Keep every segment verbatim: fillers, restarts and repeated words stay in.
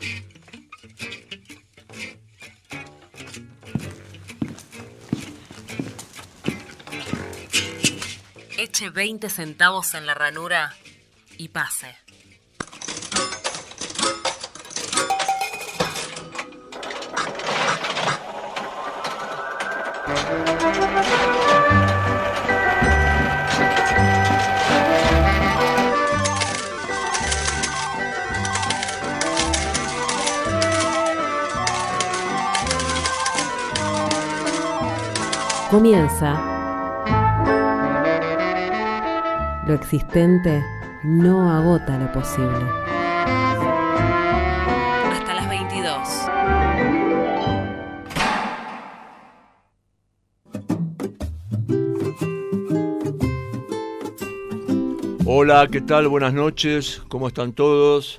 Eche veinte centavos en la ranura y pase. Comienza. Lo existente no agota lo posible. Hasta las veintidós. Hola, ¿qué tal? Buenas noches. ¿Cómo están todos?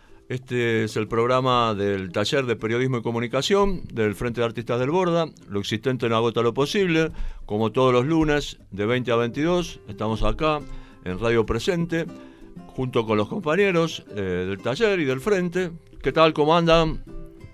Este es el programa del Taller de Periodismo y Comunicación del Frente de Artistas del Borda. Lo existente no agota lo posible. Como todos los lunes, de veinte a veintidós, estamos acá en Radio Presente, junto con los compañeros eh, del taller y del frente. ¿Qué tal? ¿Cómo andan?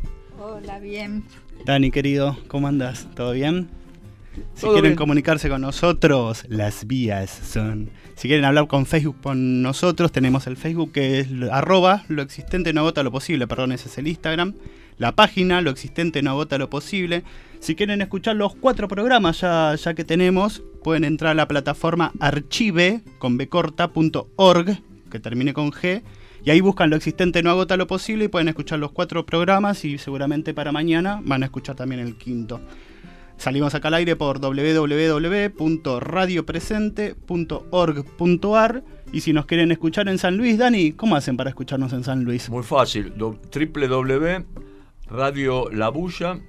Hola, bien. Dani, querido, ¿cómo andas? ¿Todo bien? Si ¿Todo quieren bien? comunicarse con nosotros, las vías son... Si quieren hablar con Facebook con nosotros, tenemos el Facebook que es arroba lo existente no agota lo posible, perdón, ese es el Instagram. La página, lo existente no agota lo posible. Si quieren escuchar los cuatro programas ya, ya que tenemos, pueden entrar a la plataforma archive con b corta punto org, que termine con G, y ahí buscan lo existente no agota lo posible y pueden escuchar los cuatro programas y seguramente para mañana van a escuchar también el quinto. Salimos acá al aire por doble u doble u doble u punto radio presente punto org punto a r y si nos quieren escuchar en San Luis, Dani, ¿cómo hacen para escucharnos en San Luis? Muy fácil, doble u doble u doble u punto radio labulla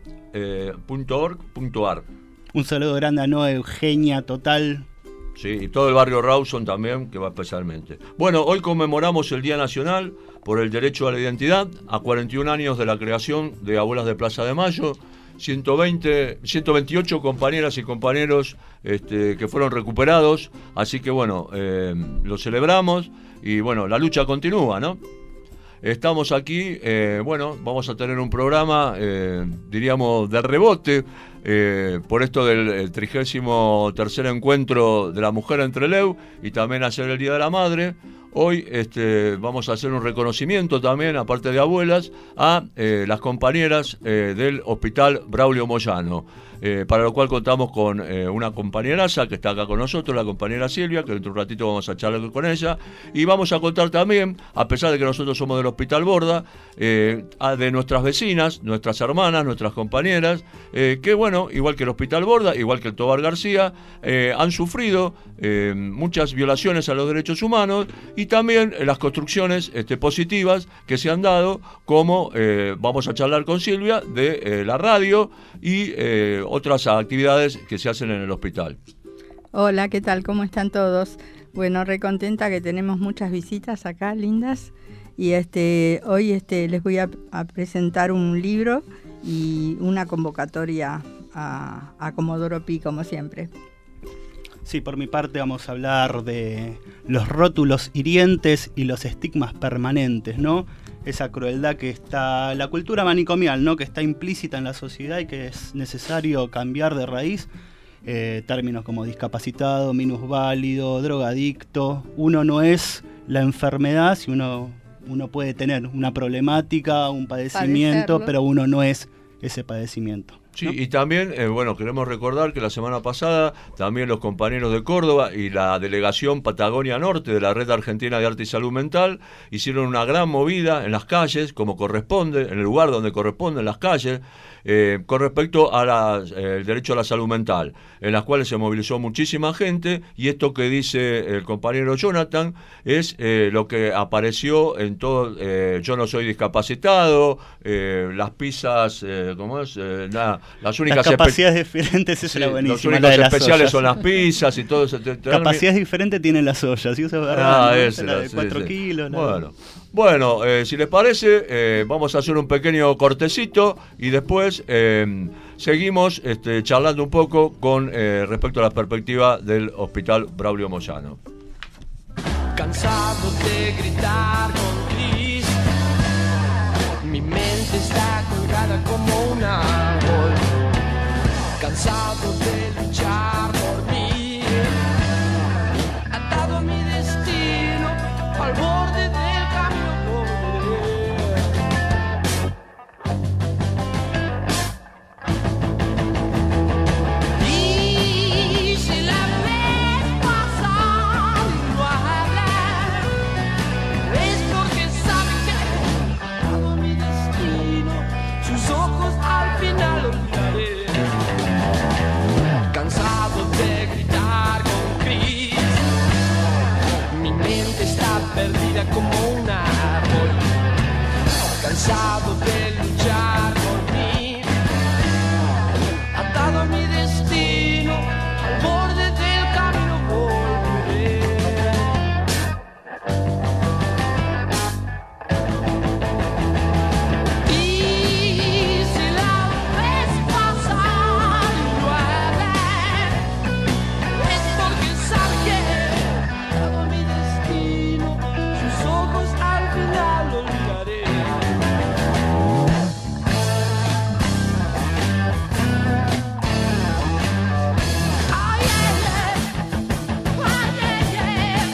punto org punto a r. Un saludo grande a Noa Eugenia, Total. Sí, y todo el barrio Rawson también, que va especialmente. Bueno, hoy conmemoramos el Día Nacional por el Derecho a la Identidad, a cuarenta y un años de la creación de Abuelas de Plaza de Mayo, ciento veinte, ciento veintiocho compañeras y compañeros este, que fueron recuperados, así que bueno, eh, lo celebramos y bueno, la lucha continúa, ¿no? Estamos aquí, eh, bueno, vamos a tener un programa, eh, diríamos, de rebote, eh, por esto del trigésimo tercer encuentro de la mujer en Trelew y también hacer el Día de la Madre. Hoy este, vamos a hacer un reconocimiento también, aparte de abuelas, a eh, las compañeras eh, del Hospital Braulio Moyano, eh, para lo cual contamos con eh, una compañeraza que está acá con nosotros, la compañera Silvia, que dentro de un ratito vamos a charlar con ella, y vamos a contar también, a pesar de que nosotros somos del Hospital Borda, eh, a, de nuestras vecinas, nuestras hermanas, nuestras compañeras, eh, que bueno, igual que el Hospital Borda, igual que el Tobar García, eh, han sufrido eh, muchas violaciones a los derechos humanos, y también eh, las construcciones este, positivas que se han dado, como eh, vamos a charlar con Silvia, de eh, la radio y eh, otras actividades que se hacen en el hospital. Hola, ¿qué tal? ¿Cómo están todos? Bueno, recontenta que tenemos muchas visitas acá, lindas. Y este hoy este les voy a, a presentar un libro y una convocatoria a, a Comodoro Pi, como siempre. Sí, por mi parte vamos a hablar de los rótulos hirientes y los estigmas permanentes, ¿no? Esa crueldad que está, la cultura manicomial, ¿no? Que está implícita en la sociedad y que es necesario cambiar de raíz. Eh, términos como discapacitado, minusválido, drogadicto. Uno no es la enfermedad, si uno, uno puede tener una problemática, un padecimiento, Padecerlo. pero uno no es ese padecimiento. Sí, ¿no? y también, eh, bueno, queremos recordar que la semana pasada también los compañeros de Córdoba y la delegación Patagonia Norte de la Red Argentina de Arte y Salud Mental hicieron una gran movida en las calles, como corresponde, en el lugar donde corresponde, en las calles, eh, con respecto al eh, derecho a la salud mental, en las cuales se movilizó muchísima gente, y esto que dice el compañero Jonathan es eh, lo que apareció en todo, eh, yo no soy discapacitado, eh, las pizzas, eh, ¿cómo es? Eh, nada. Las únicas las capacidades espe- diferentes, esa sí, era buenísima. los únicos la de las especiales ollas. son las pizzas y todo eso. Te- te dan Capacidades diferentes tienen las ollas, ¿sí? Eso es verdad, Ah, ¿no? esa la era, de sí, cuatro sí. kilos. la- Bueno, bueno eh, si les parece, eh, vamos a hacer un pequeño cortecito y después eh, seguimos este, charlando un poco con eh, respecto a la perspectiva del Hospital Braulio Moyano. Cansado de gritar con gris, mi mente cansado de luchar por mí, atado a mi destino, al borde del camino volveré. Y si la ves pasar y llueve, es porque sabe que atado a mi destino, sus ojos al final lo olvidaré. Ay, ay, ay, ay, ay, ay.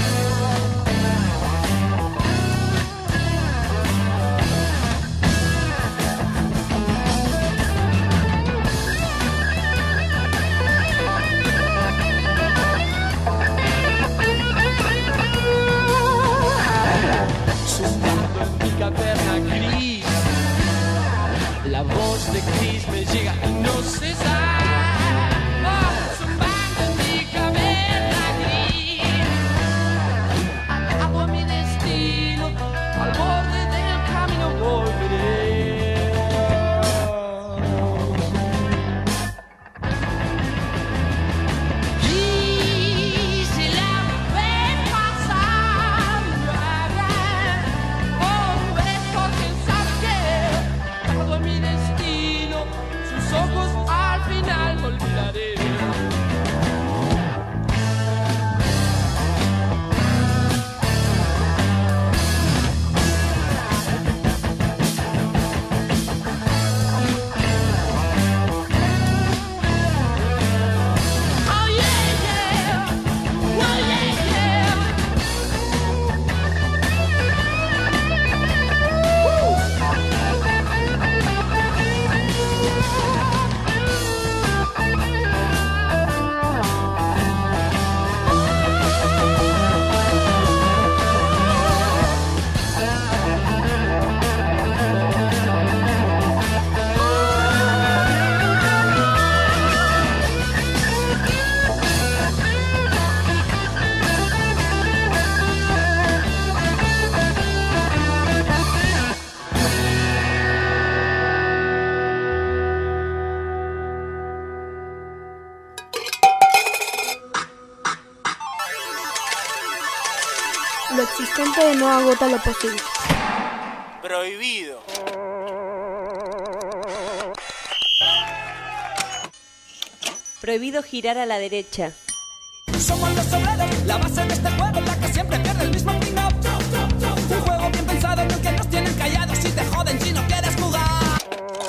Zumbando en mi caverna gris, la voz de Chris me llega y no cesa. Oh, zumbando en mi caverna gris, atado a mi destino, al borde del camino volveré. Y si la ves pasar, llueve, oh, es porque sabe que atado a mi destino, sus ojos al final olvidaré. Oh yeah, yeah, oh yeah, yeah. Lo existente no agota lo posible. Prohibido. Prohibido girar a la derecha. Somos los obreros, la base de este juego, la que siempre pierde el mismo pin up. Un juego bien pensado en el que nos tienen callados y te joden si no quieres jugar.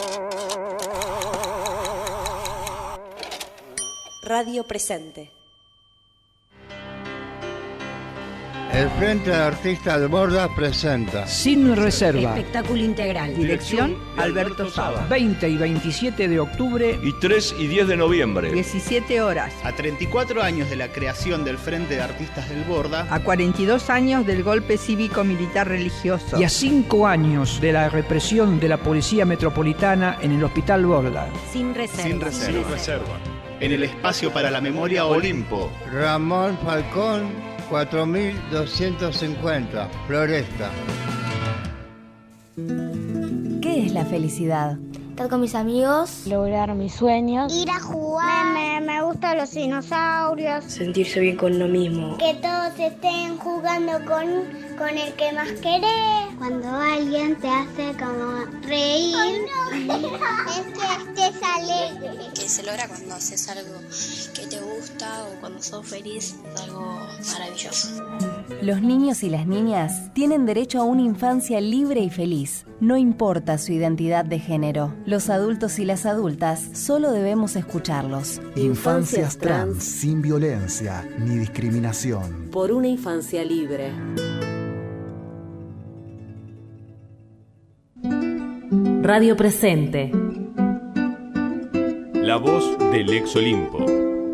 Radio Presente. El Frente de Artistas del Borda presenta Sin Reserva. Espectáculo integral. Dirección Alberto Saba. veinte y veintisiete de octubre. Y tres y diez de noviembre. diecisiete horas. A treinta y cuatro años de la creación del Frente de Artistas del Borda. A cuarenta y dos años del golpe cívico-militar religioso. Y a cinco años de la represión de la Policía Metropolitana en el Hospital Borda. Sin reserva. Sin reserva. Sin reserva. En el espacio para la memoria Olimpo. Ramón Falcón, cuatro mil doscientos cincuenta, Floresta. ¿Qué es la felicidad? Estar con mis amigos. Lograr mis sueños. Ir a jugar. Me, me gustan los dinosaurios. Sentirse bien con uno mismo. Que todos estén jugando con, con el que más querés. Cuando alguien te hace como reír. Oh, no. Es que estés alegre. Que se logra cuando haces algo que te gusta o cuando sos feliz. Es algo maravilloso. Los niños y las niñas tienen derecho a una infancia libre y feliz. No importa su identidad de género. Los adultos y las adultas solo debemos escucharlos. Infancias trans, sin violencia ni discriminación. Por una infancia libre. Radio Presente. La voz del ex Olimpo.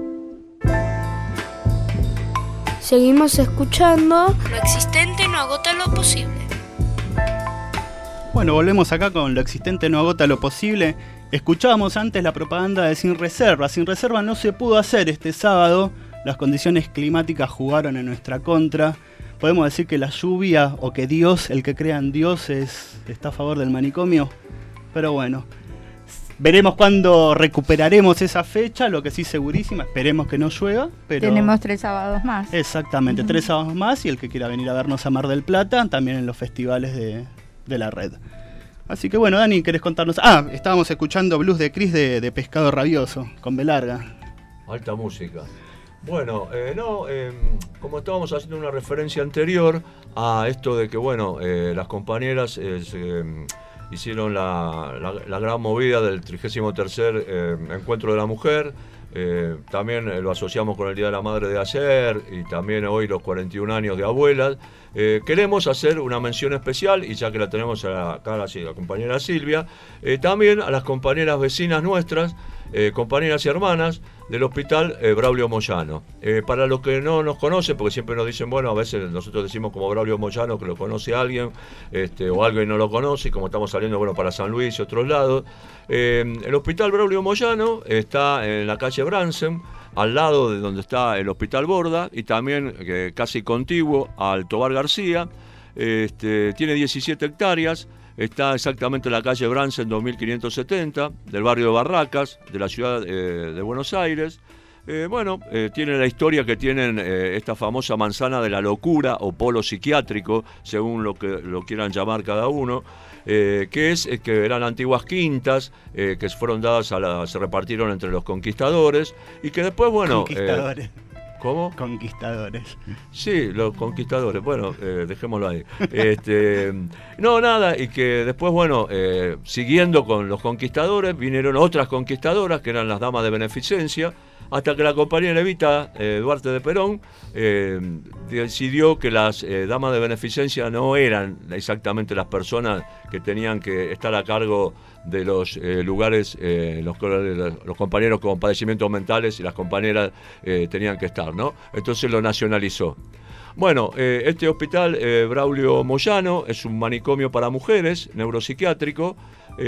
Seguimos escuchando. Lo existente no agota lo posible. Bueno, volvemos acá con Lo existente no agota lo posible. Escuchábamos antes la propaganda de Sin Reserva. Sin Reserva no se pudo hacer este sábado. Las condiciones climáticas jugaron en nuestra contra. podemos decir que la lluvia o que Dios, el que crea en Dios, es, está a favor del manicomio. Pero bueno, veremos cuándo recuperaremos esa fecha, lo que sí segurísima, esperemos que no llueva. Pero tenemos tres sábados más. Exactamente, uh-huh. tres sábados más, y el que quiera venir a vernos a Mar del Plata, también en los festivales de, de la red. Así que bueno, Dani, ¿querés contarnos? Ah, estábamos escuchando Blues de Cris de, de Pescado Rabioso, con B larga. Alta música. Bueno, eh, no, eh, como estábamos haciendo una referencia anterior a esto de que, bueno, eh, las compañeras eh, se, eh, hicieron la, la, la gran movida del trigésimo tercer eh, Encuentro de la Mujer, eh, también eh, lo asociamos con el Día de la Madre de ayer y también hoy los cuarenta y un años de abuelas. Eh, queremos hacer una mención especial, y ya que la tenemos acá la, la compañera Silvia, eh, también a las compañeras vecinas nuestras, eh, compañeras y hermanas del Hospital eh, Braulio Moyano. Eh, para los que no nos conocen, porque siempre nos dicen, bueno, a veces nosotros decimos como Braulio Moyano que lo conoce alguien, este, o alguien no lo conoce, y como estamos saliendo, bueno, para San Luis y otros lados. Eh, el Hospital Braulio Moyano está en la calle Bransen, al lado de donde está el Hospital Borda, y también eh, casi contiguo al Tobar García. Este, tiene diecisiete hectáreas, está exactamente en la calle Bransen dos mil quinientos setenta, del barrio de Barracas, de la ciudad eh, de Buenos Aires. Eh, bueno, eh, tiene la historia que tienen eh, esta famosa manzana de la locura o polo psiquiátrico, según lo que lo quieran llamar cada uno, eh, que es eh, que eran antiguas quintas eh, que fueron dadas a la, se repartieron entre los conquistadores, y que después, bueno, conquistadores. Eh, ¿Cómo? Conquistadores. Sí, los conquistadores. Bueno, eh, dejémoslo ahí. Este, no, nada, y que después, bueno, eh, siguiendo con los conquistadores, vinieron otras conquistadoras, que eran las damas de beneficencia, hasta que la compañera Evita eh, Duarte de Perón eh, decidió que las eh, damas de beneficencia no eran exactamente las personas que tenían que estar a cargo de los eh, lugares, eh, los, los compañeros con padecimientos mentales, y las compañeras eh, tenían que estar, ¿no? Entonces lo nacionalizó. Bueno, eh, este hospital eh, Braulio Moyano es un manicomio para mujeres, neuropsiquiátrico,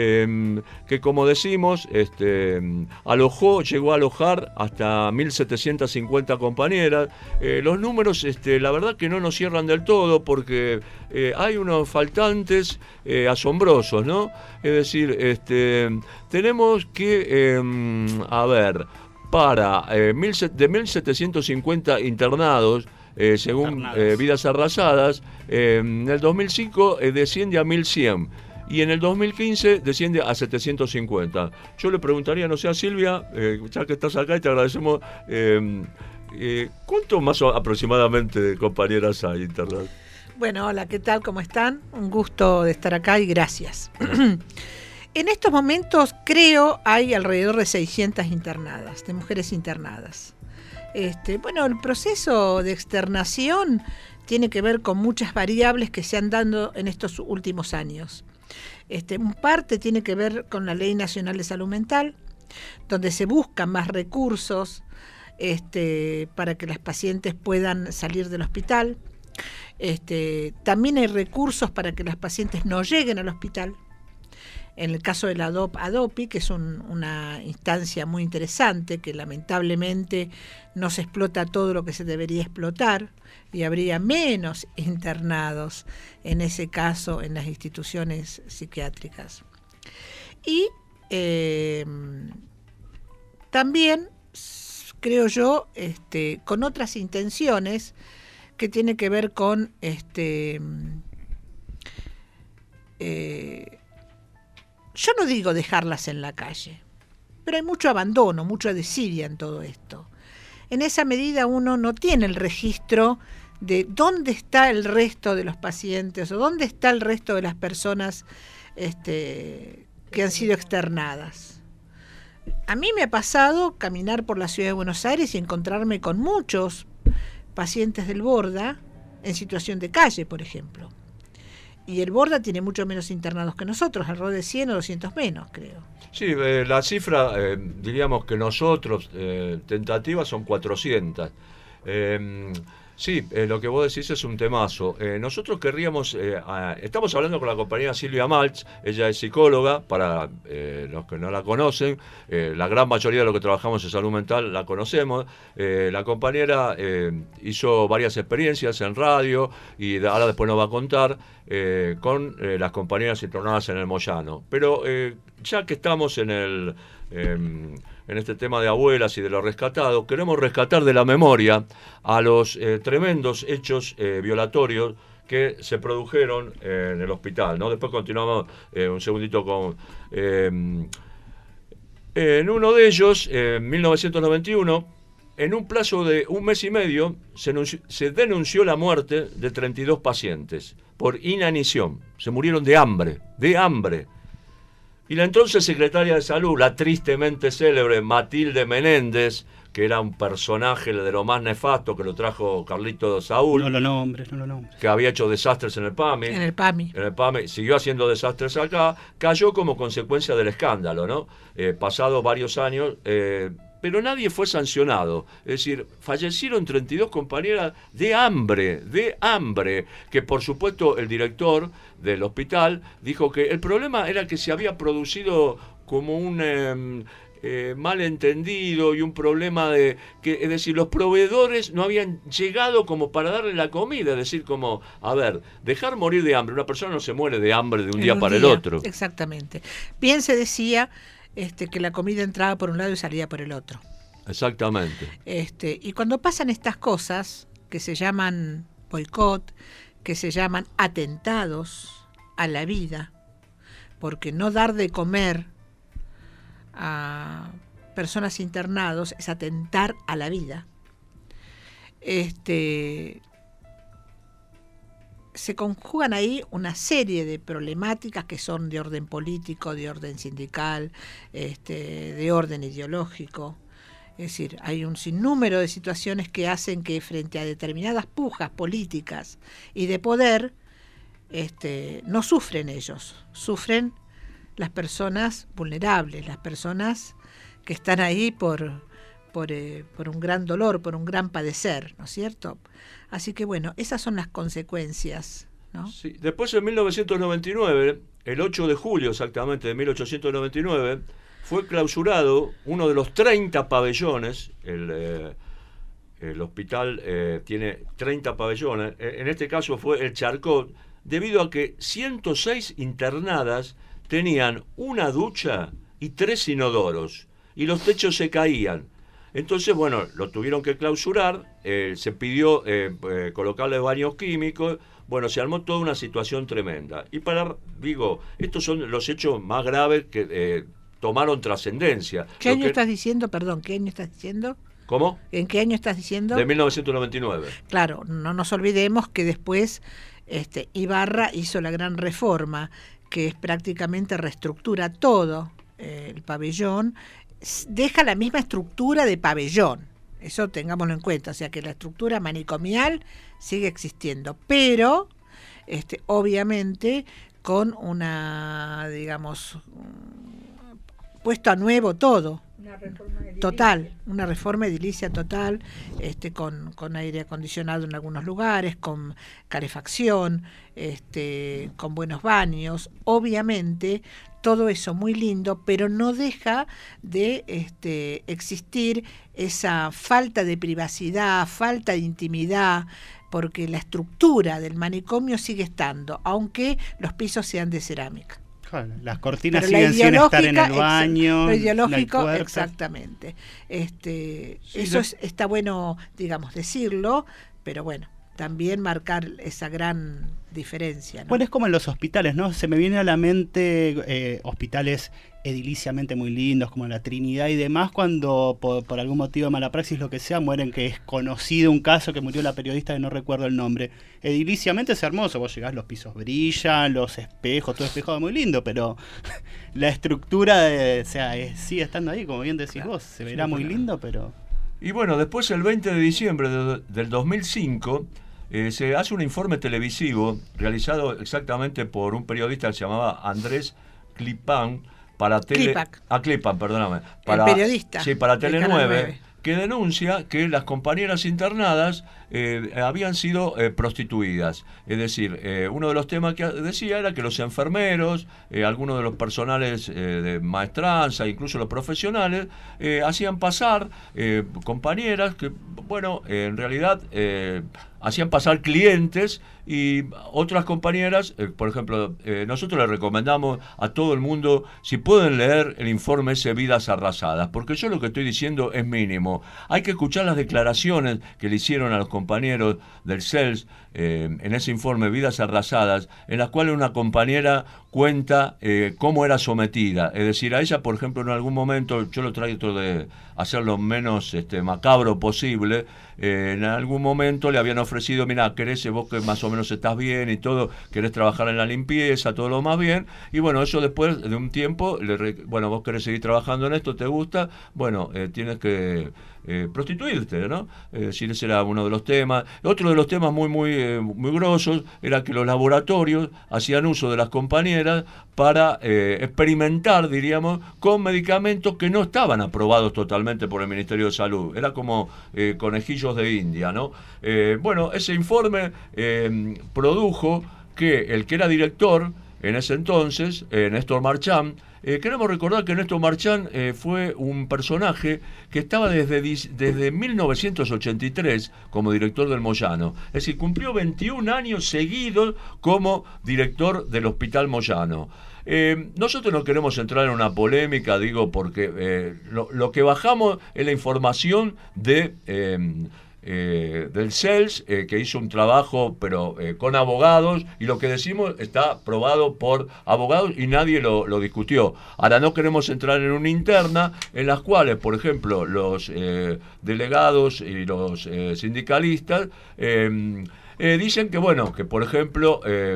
eh, que, como decimos, este, alojó, llegó a alojar hasta mil setecientas cincuenta compañeras. Eh, los números, este, la verdad que no nos cierran del todo, porque eh, hay unos faltantes eh, asombrosos, ¿no? Es decir, este, tenemos que, eh, a ver, para eh, mil, de mil setecientos cincuenta internados, Eh, según eh, Vidas Arrasadas, eh, en el dos mil cinco eh, desciende a mil cien, y en el dos mil quince desciende a setecientos cincuenta. Yo le preguntaría, no sé, a Silvia, eh, ya que estás acá y te agradecemos, eh, eh, ¿cuánto más aproximadamente de compañeras hay internadas? Bueno, hola, ¿qué tal? ¿Cómo están? Un gusto de estar acá y gracias. En estos momentos creo hay alrededor de seiscientas internadas, de mujeres internadas. Este, bueno, el proceso de externación tiene que ver con muchas variables que se han dado en estos últimos años. Este, en parte tiene que ver con la Ley Nacional de Salud Mental, donde se buscan más recursos este, para que las pacientes puedan salir del hospital. Este, también hay recursos para que las pacientes no lleguen al hospital. En el caso de la ADOPI, que es un, una instancia muy interesante, que lamentablemente no se explota todo lo que se debería explotar, y habría menos internados en ese caso en las instituciones psiquiátricas. Y eh, también, creo yo, este, con otras intenciones que tiene que ver con este eh, yo no digo dejarlas en la calle, pero hay mucho abandono, mucha desidia en todo esto. En esa medida uno no tiene el registro de dónde está el resto de los pacientes o dónde está el resto de las personas este, que han sido externadas. A mí me ha pasado caminar por la ciudad de Buenos Aires y encontrarme con muchos pacientes del Borda en situación de calle, por ejemplo. Y el Borda tiene mucho menos internados que nosotros, alrededor de cien o doscientos menos, creo. Sí, eh, la cifra, eh, diríamos que nosotros, eh, tentativas son cuatrocientas. Eh, Sí, eh, lo que vos decís es un temazo. Eh, nosotros querríamos, eh, a, estamos hablando con la compañera Silvia Maltz, ella es psicóloga, para eh, los que no la conocen, eh, la gran mayoría de los que trabajamos en salud mental la conocemos. Eh, la compañera eh, hizo varias experiencias en radio y de, ahora después nos va a contar eh, con eh, las compañeras internadas en el Moyano. Pero eh, ya que estamos en el... Eh, en este tema de abuelas y de lo rescatado, queremos rescatar de la memoria a los eh, tremendos hechos eh, violatorios que se produjeron eh, en el hospital, ¿no? Después continuamos eh, un segundito con... Eh, en uno de ellos, eh, en mil novecientos noventa y uno, en un plazo de un mes y medio, se, anunció, se denunció la muerte de treinta y dos pacientes por inanición. Se murieron de hambre, de hambre. Y la entonces secretaria de Salud, la tristemente célebre Matilde Menéndez, que era un personaje de lo más nefasto que lo trajo Carlito Saúl. No lo nombres, no lo nombres. Que había hecho desastres en el PAMI. En el PAMI. En el PAMI, siguió haciendo desastres acá, cayó como consecuencia del escándalo, ¿no? Eh, pasados varios años, eh, pero nadie fue sancionado. Es decir, fallecieron treinta y dos compañeras de hambre, de hambre, que por supuesto el director del hospital dijo que el problema era que se había producido como un eh, eh, malentendido y un problema de que, es decir, los proveedores no habían llegado como para darle la comida, es decir, como, a ver, dejar morir de hambre, una persona no se muere de hambre de un día un para día, el otro. Exactamente. Bien se decía este, que la comida entraba por un lado y salía por el otro. Exactamente. Este, y cuando pasan estas cosas, que se llaman boicot, que se llaman atentados a la vida, porque no dar de comer a personas internados es atentar a la vida. Este, se conjugan ahí una serie de problemáticas que son de orden político, de orden sindical, este, de orden ideológico. Es decir, hay un sinnúmero de situaciones que hacen que frente a determinadas pujas políticas y de poder, este, no sufren ellos, sufren las personas vulnerables, las personas que están ahí por, por, eh, por un gran dolor, por un gran padecer, ¿no es cierto? Así que bueno, esas son las consecuencias, ¿no? Sí. Después en mil novecientos noventa y nueve, el ocho de julio exactamente de mil ochocientos noventa y nueve, fue clausurado uno de los treinta pabellones. El, eh, el hospital eh, tiene treinta pabellones, en este caso fue el Charcot, debido a que ciento seis internadas tenían una ducha y tres inodoros, y los techos se caían. Entonces, bueno, lo tuvieron que clausurar, eh, se pidió eh, eh, colocarle baños químicos, bueno, se armó toda una situación tremenda. Y para, digo, estos son los hechos más graves que eh, tomaron trascendencia. ¿Qué Lo año que... estás diciendo? Perdón, ¿qué año estás diciendo? ¿Cómo? ¿En qué año estás diciendo? De mil novecientos noventa y nueve. Claro, no nos olvidemos que después este, Ibarra hizo la gran reforma, que es prácticamente reestructura todo eh, el pabellón, deja la misma estructura de pabellón, eso tengámoslo en cuenta, o sea que la estructura manicomial sigue existiendo, pero este, obviamente con una, digamos, puesto a nuevo todo. Una reforma total, una reforma edilicia total, este, con, con aire acondicionado en algunos lugares, con calefacción, este, con buenos baños, obviamente todo eso muy lindo, pero no deja de este, existir esa falta de privacidad, falta de intimidad, porque la estructura del manicomio sigue estando, aunque los pisos sean de cerámica. Las cortinas Pero siguen sin estar en el exa- baño. Lo ideológico, no hay exactamente. Este, Sí, eso lo- es, está bueno, digamos, decirlo, pero bueno, también marcar esa gran diferencia, ¿no? Bueno, es como en los hospitales, ¿no? Se me viene a la mente eh, hospitales ediliciamente muy lindos, como la Trinidad y demás, cuando por, por algún motivo de mala praxis, lo que sea, mueren, que es conocido un caso que murió la periodista que no recuerdo el nombre. Ediliciamente es hermoso, vos llegás, los pisos brillan, los espejos, todo espejado muy lindo, pero la estructura, de, o sea, es- sigue estando ahí, como bien decís vos, se verá muy lindo, pero... Y bueno, después el veinte de diciembre de- del dos mil cinco eh, se hace un informe televisivo realizado exactamente por un periodista que se llamaba Andrés Clipán para Tele... Clipac. Ah, Clipán, perdóname. Para, periodista Sí, para de Tele Canal nueve, nueve. que denuncia que las compañeras internadas eh, habían sido eh, prostituidas. Es decir, eh, uno de los temas que decía era que los enfermeros, eh, algunos de los personales eh, de maestranza, incluso los profesionales, eh, hacían pasar eh, compañeras que, bueno, eh, en realidad eh, hacían pasar clientes, y otras compañeras, eh, por ejemplo, eh, nosotros les recomendamos a todo el mundo, si pueden leer el informe ese Vidas Arrasadas, porque yo lo que estoy diciendo es mínimo. Hay que escuchar las declaraciones que le hicieron a los compañeros del C E L S eh, en ese informe Vidas Arrasadas, en las cuales una compañera cuenta eh, cómo era sometida. Es decir, a ella, por ejemplo, en algún momento, yo lo trato de hacer lo menos este, macabro posible, eh, en algún momento le habían ofrecido, mira, querés, vos que más o menos estás bien y todo, querés trabajar en la limpieza, todo lo más bien, y bueno, eso después de un tiempo, le re, bueno, vos querés seguir trabajando en esto, te gusta, bueno, eh, tienes que eh, prostituirte, ¿no? Es decir, ese era uno de los temas. Otro de los temas muy, muy, eh, muy grosos era que los laboratorios hacían uso de las compañeras para eh, experimentar, diríamos, con medicamentos que no estaban aprobados totalmente por el Ministerio de Salud. Era como eh, conejillos de India, ¿no? Eh, bueno, ese informe eh, produjo que el que era director en ese entonces, eh, Néstor Marchán, eh, queremos recordar que Néstor Marchán eh, fue un personaje que estaba desde, desde mil novecientos ochenta y tres como director del Moyano. Es decir, cumplió veintiún años seguidos como director del Hospital Moyano. Eh, nosotros no queremos entrar en una polémica, digo, porque eh, lo, lo que bajamos es la información de... Eh, Eh, del C E L S, eh, que hizo un trabajo pero eh, con abogados, y lo que decimos está probado por abogados y nadie lo, lo discutió. Ahora no queremos entrar en una interna en las cuales, por ejemplo, los eh, delegados y los eh, sindicalistas eh, eh, dicen que, bueno, que por ejemplo eh,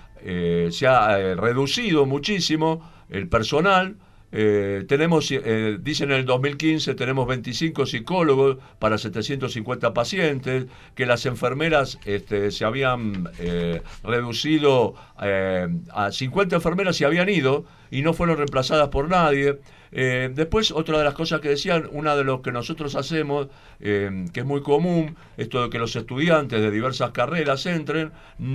eh, se ha eh, reducido muchísimo el personal. Eh, tenemos, eh, dicen en el dos mil quince, tenemos veinticinco psicólogos para setecientos cincuenta pacientes, que las enfermeras este, se habían eh, reducido eh, a cincuenta enfermeras, se habían ido y no fueron reemplazadas por nadie. Eh, después, otra de las cosas que decían, una de los que nosotros hacemos, eh, que es muy común, esto de que los estudiantes de diversas carreras entren,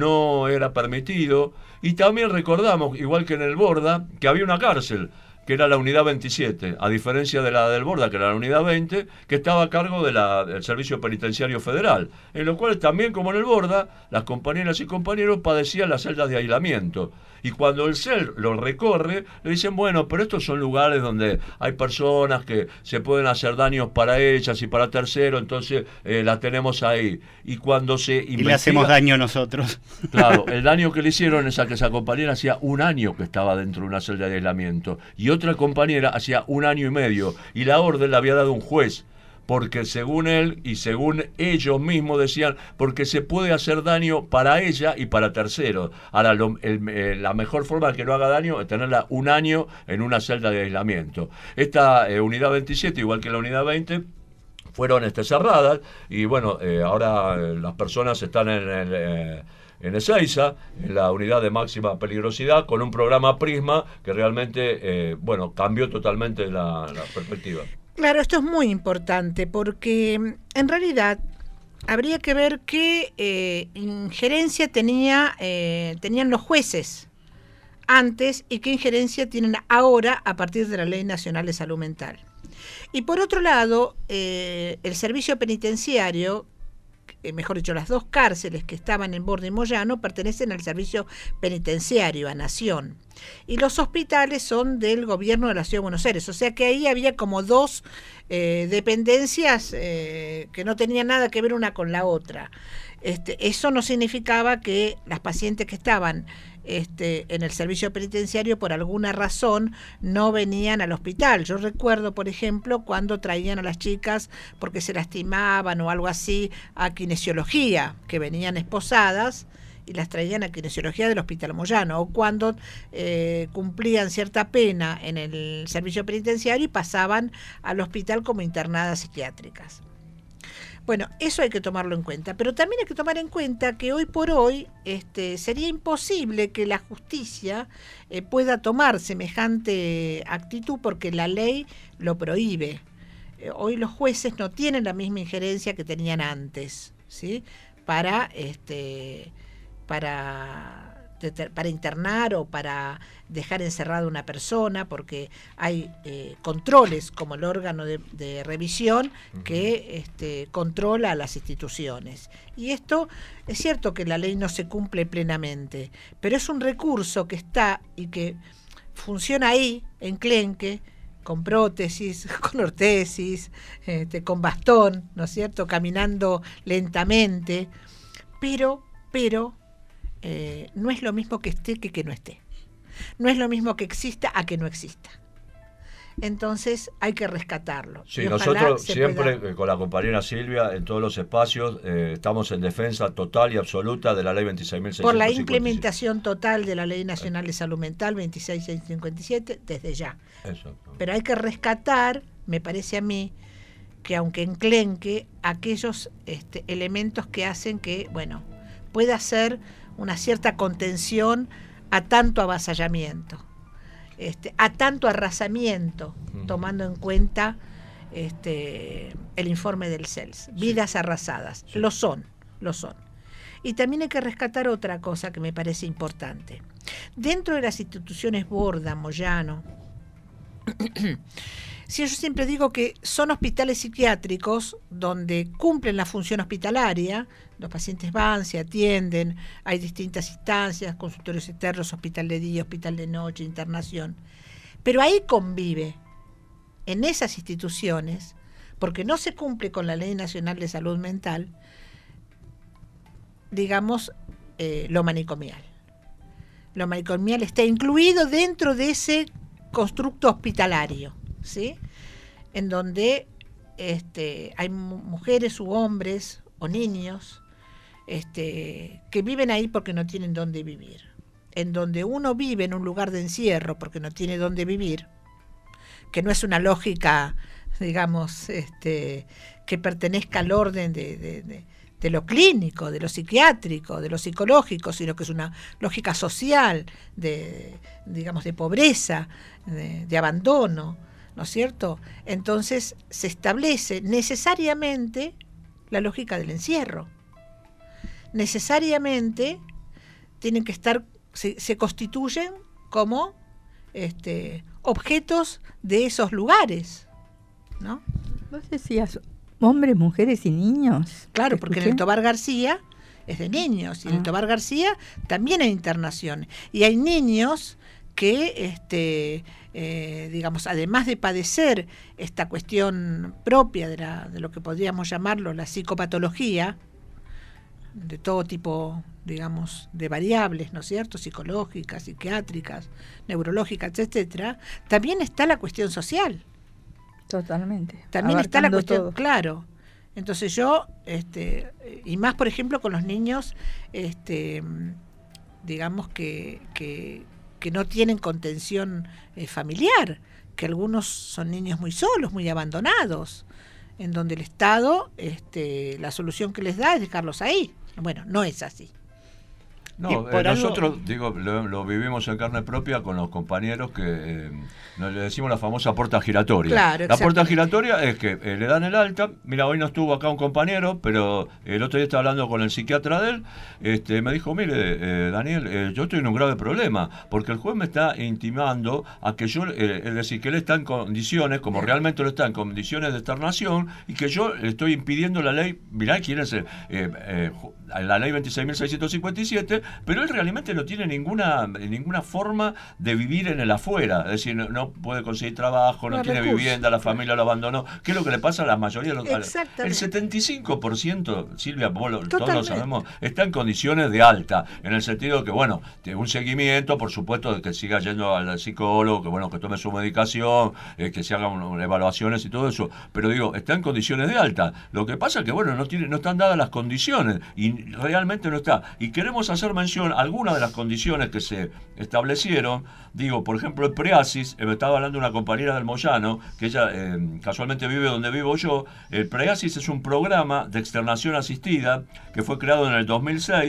no era permitido. Y también recordamos, igual que en el Borda, que había una cárcel, que era la unidad veintisiete, a diferencia de la del Borda, que era la unidad veinte, que estaba a cargo de la, del Servicio Penitenciario Federal, en lo cual también, como en el Borda, las compañeras y compañeros padecían las celdas de aislamiento. Y cuando el C E L lo recorre, le dicen, bueno, pero estos son lugares donde hay personas que se pueden hacer daños para ellas y para terceros, entonces eh, las tenemos ahí. Y cuando se investiga, y le hacemos daño a nosotros. Claro, el daño que le hicieron es a que esa compañera hacía un año que estaba dentro de una celda de aislamiento, y otra compañera hacía un año y medio, y la orden la había dado un juez, porque según él y según ellos mismos decían, porque se puede hacer daño para ella y para terceros. Ahora, lo, el, eh, la mejor forma de que no haga daño es tenerla un año en una celda de aislamiento. Esta eh, unidad veintisiete, igual que la unidad veinte, fueron este, cerradas, y bueno, eh, ahora eh, las personas están en el... Eh, en Ezeiza, en la unidad de máxima peligrosidad, con un programa Prisma que realmente, eh, bueno, cambió totalmente la, la perspectiva. Claro, esto es muy importante porque en realidad habría que ver qué eh, injerencia tenía, eh, tenían los jueces antes y qué injerencia tienen ahora a partir de la Ley Nacional de Salud Mental. Y por otro lado, eh, el servicio penitenciario, Eh, mejor dicho, las dos cárceles que estaban en Borda y Moyano pertenecen al servicio penitenciario, a Nación. Y los hospitales son del gobierno de la Ciudad de Buenos Aires. O sea que ahí había como dos eh, dependencias eh, que no tenían nada que ver una con la otra. Este, eso no significaba que las pacientes que estaban Este, en el servicio penitenciario por alguna razón no venían al hospital. Yo recuerdo, por ejemplo, cuando traían a las chicas porque se lastimaban o algo así a kinesiología, que venían esposadas y las traían a kinesiología del Hospital Moyano, o cuando eh, cumplían cierta pena en el servicio penitenciario y pasaban al hospital como internadas psiquiátricas. Bueno, eso hay que tomarlo en cuenta, pero también hay que tomar en cuenta que hoy por hoy este, sería imposible que la justicia eh, pueda tomar semejante actitud porque la ley lo prohíbe. Eh, hoy los jueces no tienen la misma injerencia que tenían antes. ¿sí? Para este para para internar o para dejar encerrada a una persona, porque hay eh, controles como el órgano de, de revisión que este, controla a las instituciones. Y esto es cierto que la ley no se cumple plenamente, pero es un recurso que está y que funciona ahí, en Clenque, con prótesis, con ortesis, este, con bastón, ¿no es cierto?, caminando lentamente, pero, pero eh, no es lo mismo que esté que que no esté. No es lo mismo que exista a que no exista. Entonces hay que rescatarlo. Sí, nosotros siempre pueda... con la compañera Silvia, en todos los espacios, eh, estamos en defensa total y absoluta de la ley veintiséis mil seiscientos cincuenta y siete. Por la implementación total de la Ley Nacional de Salud Mental veintiséis mil seiscientos cincuenta y siete, desde ya. Exacto. Pero hay que rescatar, me parece a mí, que aunque enclenque aquellos este, elementos que hacen que, bueno, pueda ser una cierta contención a tanto avasallamiento. Este, a tanto arrasamiento, uh-huh. tomando en cuenta este, el informe del C E L S. Vidas sí. arrasadas. Sí. Lo son, lo son. Y también hay que rescatar otra cosa que me parece importante. Dentro de las instituciones Borda, Moyano, si yo siempre digo que son hospitales psiquiátricos donde cumplen la función hospitalaria, los pacientes van, se atienden, hay distintas instancias, consultorios externos, hospital de día, hospital de noche, internación. Pero ahí convive, en esas instituciones, porque no se cumple con la Ley Nacional de Salud Mental, digamos, eh, lo manicomial. Lo manicomial está incluido dentro de ese constructo hospitalario, ¿sí? En donde este, hay mujeres u hombres o niños este, que viven ahí porque no tienen dónde vivir. En donde uno vive en un lugar de encierro porque no tiene dónde vivir, que no es una lógica, digamos, este, que pertenezca al orden de, de, de, de lo clínico, de lo psiquiátrico, de lo psicológico, sino que es una lógica social, de, digamos, de pobreza, de, de abandono, ¿no es cierto? Entonces se establece necesariamente la lógica del encierro. Necesariamente tienen que estar, se, se constituyen como este, objetos de esos lugares, ¿no? Vos decías hombres, mujeres y niños. Claro, porque en el Tobar García es de niños, y en el Tobar García también hay internación. Y hay niños que, este, eh, digamos, además de padecer esta cuestión propia de, la, de lo que podríamos llamarlo la psicopatología, de todo tipo, digamos, de variables, ¿no es cierto?, psicológicas, psiquiátricas, neurológicas, etcétera, también está la cuestión social. Totalmente. También está la cuestión, todo. Claro. Entonces yo, este, y más por ejemplo con los niños, este, digamos que, que, que no tienen contención eh, familiar, que algunos son niños muy solos, muy abandonados, en donde el Estado, este, la solución que les da es dejarlos ahí. Bueno, no es así. No, eh, nosotros, algo... digo, lo, lo vivimos en carne propia con los compañeros que eh, nos le decimos la famosa puerta giratoria. Claro, la puerta giratoria es que eh, le dan el alta. Mira, hoy no estuvo acá un compañero, pero el otro día estaba hablando con el psiquiatra de él. Este, me dijo, mire, eh, Daniel, eh, yo estoy en un grave problema, porque el juez me está intimando a que yo, eh, es decir, que él está en condiciones, como realmente lo está, en condiciones de externación, y que yo le estoy impidiendo la ley. Mirá, quién es eh, eh, la ley veintiséis mil seiscientos cincuenta y siete, pero él realmente no tiene ninguna ninguna forma de vivir en el afuera, es decir, no, no puede conseguir trabajo, no, no tiene recursos. Vivienda, la familia lo abandonó, que es lo que le pasa a la mayoría de los... El setenta y cinco por ciento, Silvia, vos lo, todos lo sabemos, está en condiciones de alta, en el sentido que, bueno, tiene un seguimiento, por supuesto, de que siga yendo al psicólogo, que bueno, que tome su medicación, eh, que se hagan un, evaluaciones y todo eso, pero digo, está en condiciones de alta. Lo que pasa es que, bueno, no tiene, no están dadas las condiciones, y realmente no está. Y queremos hacer mención a algunas de las condiciones que se establecieron. Digo, por ejemplo, el Preasis, eh, me estaba hablando una compañera del Moyano, que ella eh, casualmente vive donde vivo yo. El Preasis es un programa de externación asistida que fue creado en el dos mil seis,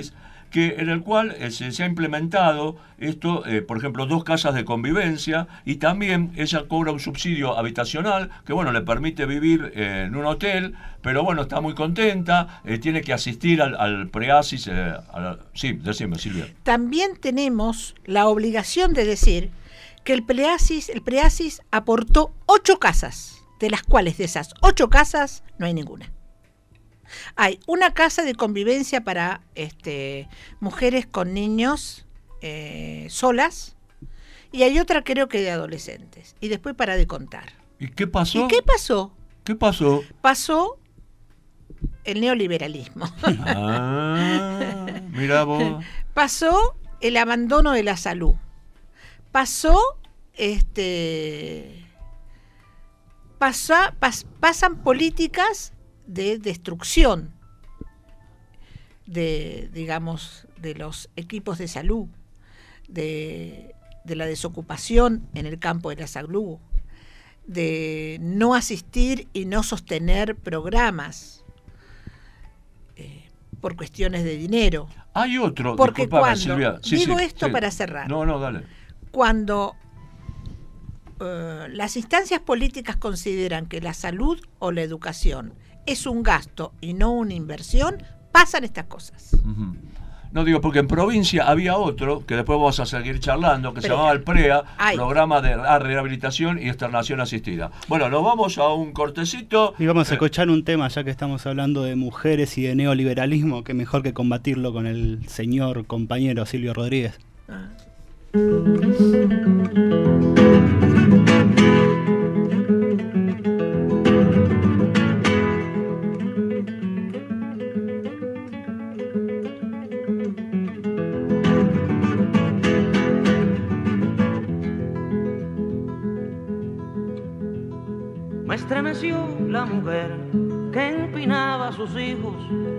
que en el cual eh, se, se ha implementado esto, eh, por ejemplo, dos casas de convivencia, y también ella cobra un subsidio habitacional que, bueno, le permite vivir eh, en un hotel, pero bueno, está muy contenta, eh, tiene que asistir al, al Preasis. Eh, a la, sí, decime, Silvia. También tenemos la obligación de decir que el Preasis, el Preasis aportó ocho casas, de las cuales de esas ocho casas no hay ninguna. Hay una casa de convivencia para este, mujeres con niños eh, solas, y hay otra creo que de adolescentes, y después para de contar. ¿Y qué pasó? ¿Y qué pasó? ¿Qué pasó? Pasó el neoliberalismo. Ah, mira vos. Pasó el abandono de la salud. Pasó, este, pasa, pas, pasan políticas de destrucción de, digamos, de los equipos de salud, de, de la desocupación en el campo de la salud, de no asistir y no sostener programas eh, por cuestiones de dinero. Hay otro, porque disculpame, cuando, Silvia. Sí, digo sí, esto sí. para cerrar. No, no, dale. Cuando uh, las instancias políticas consideran que la salud o la educación es un gasto y no una inversión, pasan estas cosas. Uh-huh. No digo, porque en provincia había otro, que después vamos a seguir charlando, que Pero, se llamaba el PREA, ay. Programa de Rehabilitación y Externación Asistida. Bueno, nos vamos a un cortecito. Y vamos a Eh, escuchar un tema, ya que estamos hablando de mujeres y de neoliberalismo, que mejor que combatirlo con el señor compañero Silvio Rodríguez. Ah. Me estremeció la mujer que empinaba a sus hijos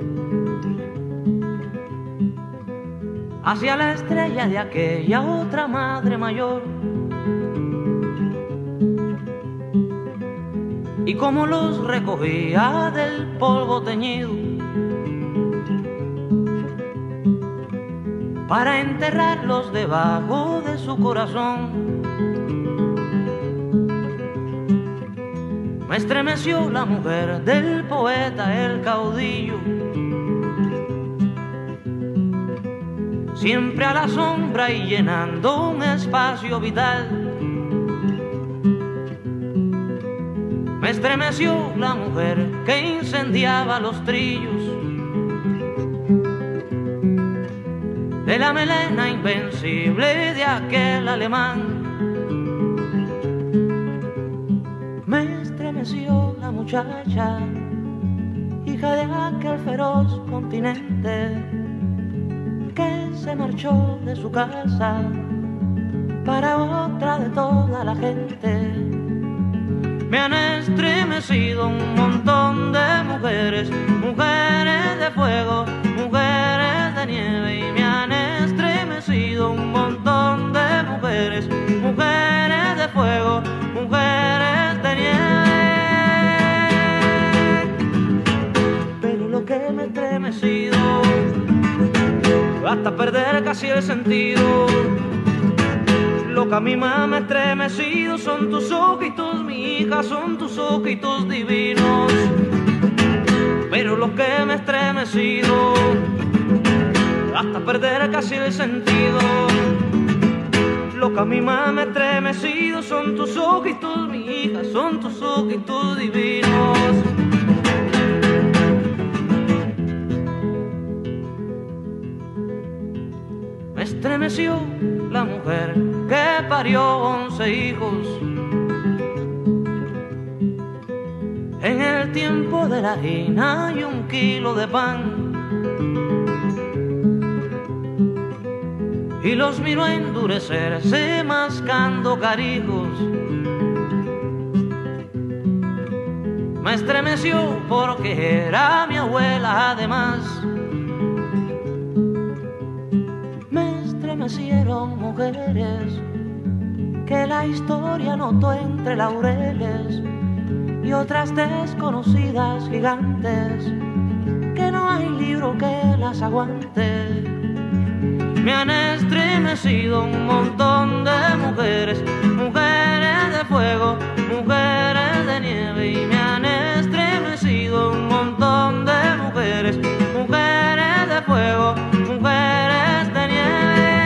hacia la estrella de aquella otra madre mayor, y como los recogía del polvo teñido para enterrarlos debajo de su corazón. Me estremeció la mujer del poeta, el caudillo, siempre a la sombra y llenando un espacio vital. Me estremeció la mujer que incendiaba los trillos de la melena invencible de aquel alemán. Me estremeció la muchacha, hija de aquel feroz continente, que se marchó de su casa para otra de toda la gente. Me han estremecido un montón de mujeres, mujeres de fuego, mujeres de nieve, y me han estremecido un montón de mujeres, mujeres de fuego, mujeres de nieve. Pero lo que me ha estremecido hasta perder casi el sentido, lo que a mí más me ha estremecido son tus ojitos, mi hija, son tus ojitos divinos. Pero lo que me ha estremecido hasta perder casi el sentido, lo que a mí más me ha estremecido son tus ojitos, mi hija, son tus ojitos divinos. Me estremeció la mujer que parió once hijos en el tiempo de la harina y un kilo de pan, y los miró endurecerse mascando carijos. Me estremeció porque era mi abuela además. Me estremecieron mujeres que la historia notó entre laureles, y otras desconocidas gigantes que no hay libro que las aguante. me han estremecido un montón de mujeres, mujeres de fuego, mujeres de nieve, y me han estremecido un montón de mujeres, mujeres de fuego, mujeres de nieve.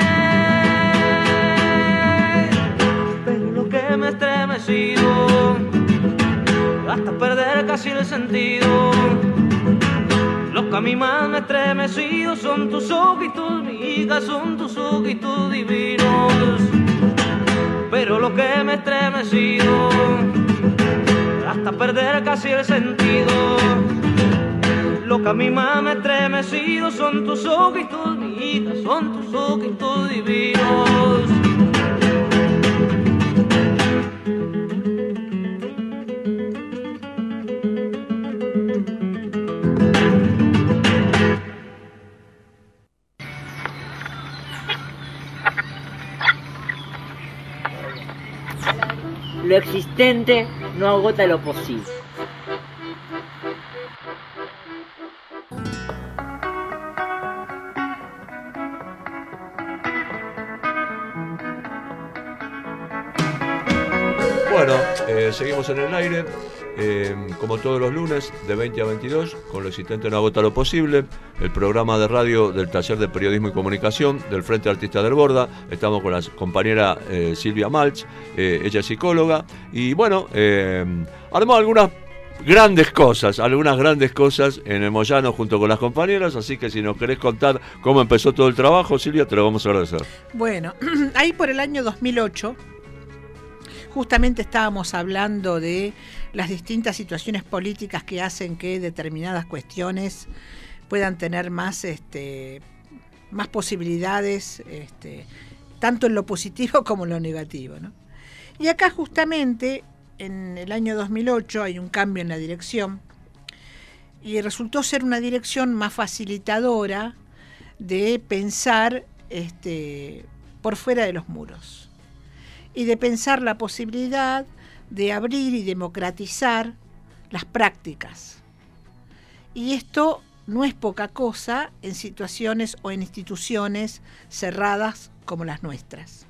Pero lo que me ha estremecido hasta perder casi el sentido, lo que a mí más me ha estremecido son tus ojitos, mi hija, son tus ojitos divinos. Pero lo que me ha estremecido hasta perder casi el sentido, lo que a mí más me ha estremecido son tus ojitos, mi hija, son tus ojitos divinos. Lo existente no agota lo posible. Bueno, eh, seguimos en el aire, eh, como todos los lunes, de veinte a veintidós, con Lo existente no agota lo posible, el programa de radio del Taller de Periodismo y Comunicación del Frente Artista del Borda. Estamos con la compañera eh, Silvia Malch, eh, ella es psicóloga, y bueno, eh, armó algunas grandes cosas, algunas grandes cosas en el Moyano junto con las compañeras, así que si nos querés contar cómo empezó todo el trabajo, Silvia, te lo vamos a agradecer. Bueno, ahí por el año dos mil ocho, justamente estábamos hablando de las distintas situaciones políticas que hacen que determinadas cuestiones puedan tener más, este, más posibilidades, este, tanto en lo positivo como en lo negativo, ¿no? Y acá justamente en el año dos mil ocho hay un cambio en la dirección y resultó ser una dirección más facilitadora de pensar este, por fuera de los muros y de pensar la posibilidad de abrir y democratizar las prácticas. Y esto no es poca cosa en situaciones o en instituciones cerradas como las nuestras.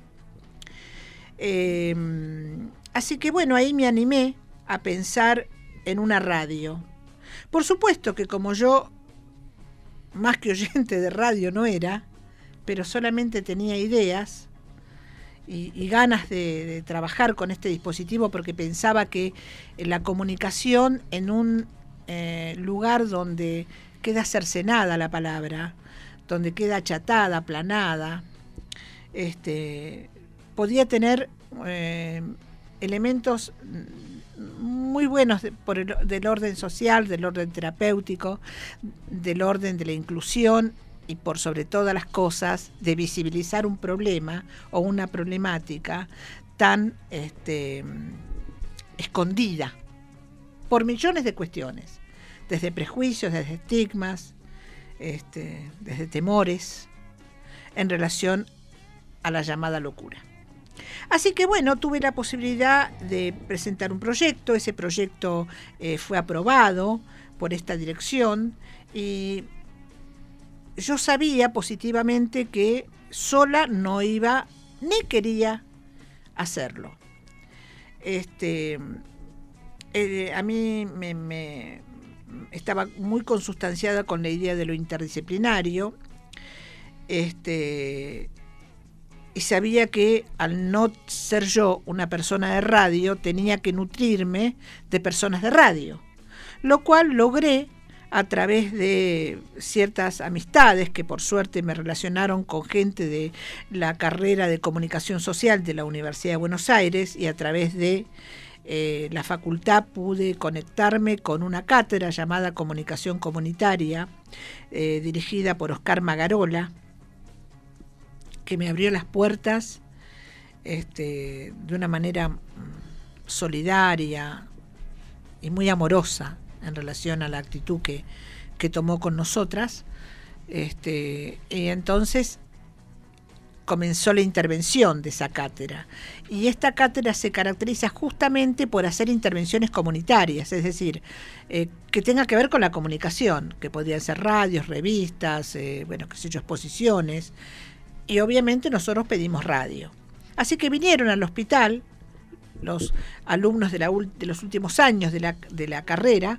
Eh, así que bueno, ahí me animé a pensar en una radio. Por supuesto que como yo, más que oyente de radio no era, pero solamente tenía ideas y, y ganas de, de trabajar con este dispositivo, porque pensaba que la comunicación en un eh, lugar donde queda cercenada la palabra, donde queda achatada, aplanada, este, podía tener eh, elementos muy buenos de, por el, del orden social, del orden terapéutico, del orden de la inclusión y por sobre todas las cosas de visibilizar un problema o una problemática tan este, escondida por millones de cuestiones, desde prejuicios, desde estigmas, este, desde temores en relación a la llamada locura. Así que bueno, tuve la posibilidad de presentar un proyecto, ese proyecto eh, fue aprobado por esta dirección y yo sabía positivamente que sola no iba ni quería hacerlo. Este, eh, a mí me, me estaba muy consustanciada con la idea de lo interdisciplinario, este, y sabía que al no ser yo una persona de radio, tenía que nutrirme de personas de radio, lo cual logré a través de ciertas amistades que por suerte me relacionaron con gente de la carrera de comunicación social de la Universidad de Buenos Aires, y a través de eh, la facultad pude conectarme con una cátedra llamada Comunicación Comunitaria, eh, dirigida por Oscar Magarola, que me abrió las puertas este, de una manera solidaria y muy amorosa en relación a la actitud que, que tomó con nosotras. Este, y entonces comenzó la intervención de esa cátedra. Y esta cátedra se caracteriza justamente por hacer intervenciones comunitarias, es decir, eh, que tenga que ver con la comunicación, que podrían ser radios, revistas, eh, bueno, qué sé yo, exposiciones, y obviamente nosotros pedimos radio. Así que vinieron al hospital los alumnos de, la, de los últimos años de la, de la carrera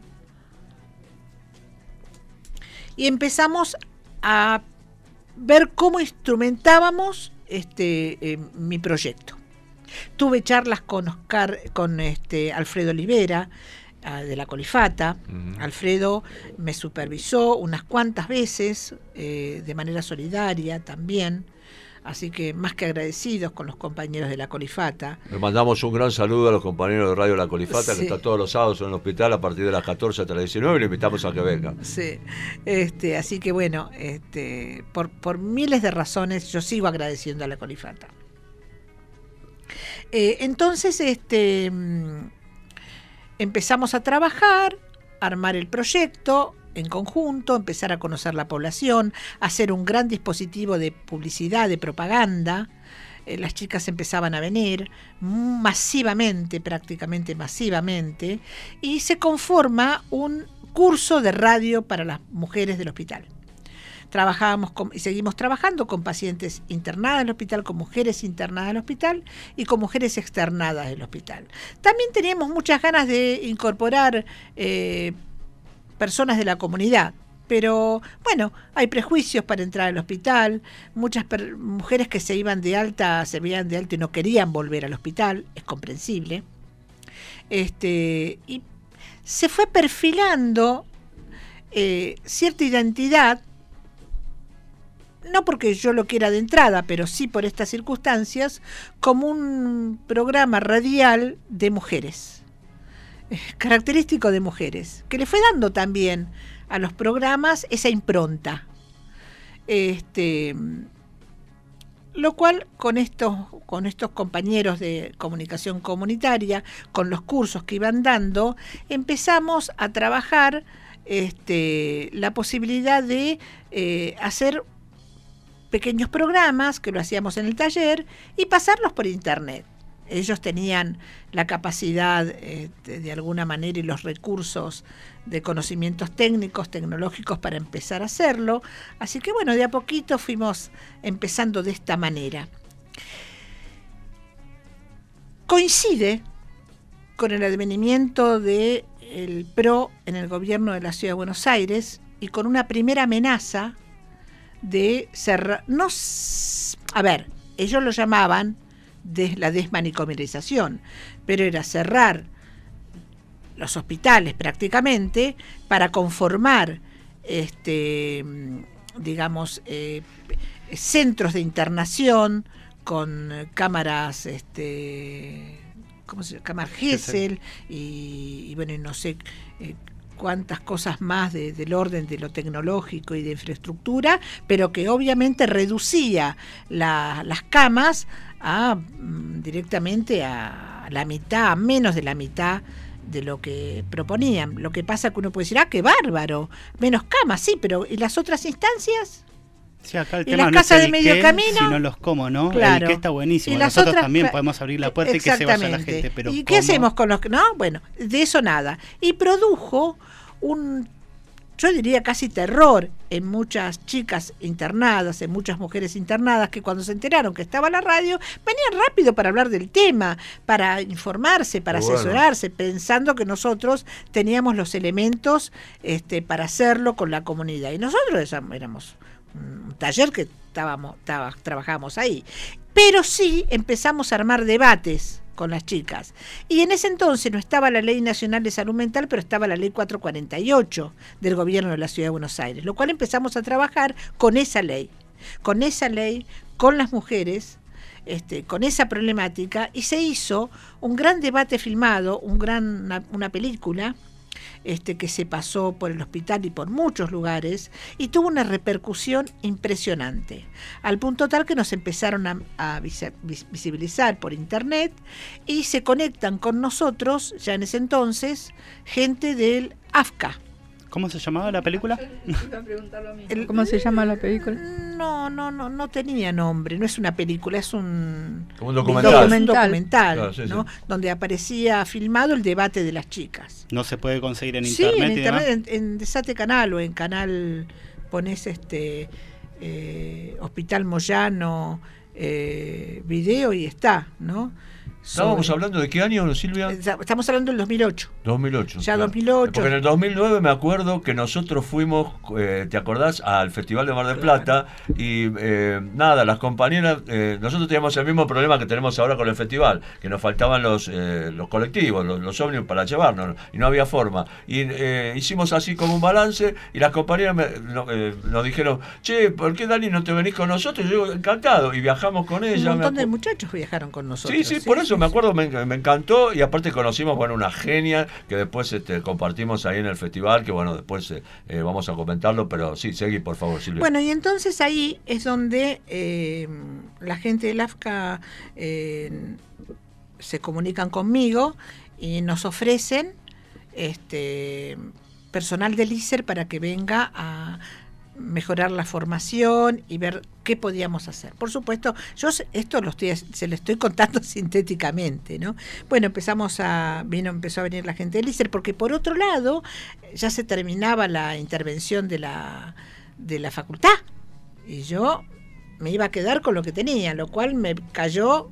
y empezamos a ver cómo instrumentábamos este, eh, mi proyecto. Tuve charlas con Oscar, con este Alfredo Olivera, uh, de la Colifata. Uh-huh. Alfredo me supervisó unas cuantas veces, eh, de manera solidaria también. Así que más que agradecidos con los compañeros de la Colifata. Le mandamos un gran saludo a los compañeros de Radio La Colifata, sí, que está todos los sábados en el hospital a partir de las catorce hasta las diecinueve, y le invitamos a que venga. Sí, este, así que bueno, este, por, por miles de razones yo sigo agradeciendo a la Colifata. Eh, entonces este, empezamos a trabajar, a armar el proyecto en conjunto, empezar a conocer la población, hacer un gran dispositivo de publicidad, de propaganda. Eh, las chicas empezaban a venir masivamente, prácticamente masivamente, y se conforma un curso de radio para las mujeres del hospital. Trabajábamos con, y seguimos trabajando con pacientes internadas en el hospital, con mujeres internadas en el hospital y con mujeres externadas del hospital. También teníamos muchas ganas de incorporar eh, personas de la comunidad, pero bueno, hay prejuicios para entrar al hospital. Muchas per- mujeres que se iban de alta, se veían de alta y no querían volver al hospital, es comprensible. Este, y se fue perfilando eh, cierta identidad, no porque yo lo quiera de entrada, pero sí por estas circunstancias, como un programa radial de mujeres, característico de mujeres, que le fue dando también a los programas esa impronta. Este, lo cual con estos, con estos compañeros de comunicación comunitaria, con los cursos que iban dando, empezamos a trabajar este, la posibilidad de eh, hacer pequeños programas, que lo hacíamos en el taller, y pasarlos por internet. Ellos tenían la capacidad eh, de, de alguna manera y los recursos de conocimientos técnicos, tecnológicos para empezar a hacerlo. Así que bueno, de a poquito fuimos empezando de esta manera. Coincide con el advenimiento del P R O en el gobierno de la Ciudad de Buenos Aires y con una primera amenaza de cerrar. No, a ver, ellos lo llamaban de la desmanicomerización, pero era cerrar los hospitales prácticamente para conformar este digamos eh, centros de internación con cámaras este ¿cómo se llama? Cámaras Gesell y, y bueno, y no sé eh, cuántas cosas más de, del orden de lo tecnológico y de infraestructura, pero que obviamente reducía la, las camas a directamente a la mitad, a menos de la mitad de lo que proponían. Lo que pasa que uno puede decir, ah, qué bárbaro, menos camas, sí, pero ¿y las otras instancias? Sí, acá el ¿Y tema las no casas es de el medio qué, camino? sino los cómo, ¿no? Claro. El qué está buenísimo. Y las Nosotros otras, también podemos abrir la puerta y que se vaya la gente, pero ¿y ¿cómo? qué hacemos con los que no? Bueno, de eso nada. Y produjo un, yo diría casi terror en muchas chicas internadas, en muchas mujeres internadas, que cuando se enteraron que estaba la radio, venían rápido para hablar del tema, para informarse, para Bueno. asesorarse, pensando que nosotros teníamos los elementos este, para hacerlo con la comunidad. Y nosotros éramos un taller que estábamos, estaba, trabajábamos ahí. Pero sí empezamos a armar debates con las chicas. Y en ese entonces no estaba la Ley Nacional de Salud Mental, pero estaba la Ley cuatrocientos cuarenta y ocho del Gobierno de la Ciudad de Buenos Aires, lo cual empezamos a trabajar con esa ley, con esa ley, con las mujeres, este, con esa problemática, y se hizo un gran debate filmado, un gran, una, una película, Este, que se pasó por el hospital y por muchos lugares, y tuvo una repercusión impresionante, al punto tal que nos empezaron a, a visibilizar por internet y se conectan con nosotros, ya en ese entonces, gente del A F C A. ¿Cómo se llamaba la película? El, ¿Cómo se llama la película? No, no, no, no tenía nombre, no es una película, es un, Como un documental, un documental claro, sí, ¿no? Sí. Donde aparecía filmado el debate de las chicas. No se puede conseguir en sí, internet. en y internet, demás. en, en Desate Canal o en Canal pones este eh, Hospital Moyano, eh, video y está, ¿no? ¿Estábamos Sobre, hablando de qué año, Silvia? Estamos hablando del dos mil ocho. dos mil ocho. Ya claro. dos mil ocho. Porque en el dos mil nueve me acuerdo que nosotros fuimos, eh, ¿te acordás? Al Festival de Mar del Claro. Plata y eh, nada, las compañeras, eh, nosotros teníamos el mismo problema que tenemos ahora con el festival, que nos faltaban los eh, los colectivos, los, los ómnibus para llevarnos y no había forma. Y eh, hicimos así como un balance y las compañeras me, no, eh, nos dijeron, che, ¿por qué Dani no te venís con nosotros? Y yo digo, encantado, y viajamos con ella. Un montón me de muchachos viajaron con nosotros. Sí, sí, por eso me acuerdo, me, me encantó y aparte conocimos, bueno, una genia que después este, compartimos ahí en el festival, que bueno, después eh, eh, vamos a comentarlo, pero sí, seguí por favor, Silvia. Bueno, y entonces ahí es donde eh, la gente del A F C A eh, se comunican conmigo y nos ofrecen este personal del I S E R para que venga a mejorar la formación y ver qué podíamos hacer. Por supuesto, yo esto lo estoy, se lo estoy contando sintéticamente, ¿no? Bueno, empezamos a, vino, empezó a venir la gente del I S E R, porque por otro lado, ya se terminaba la intervención de la, de la facultad, y yo me iba a quedar con lo que tenía, lo cual me cayó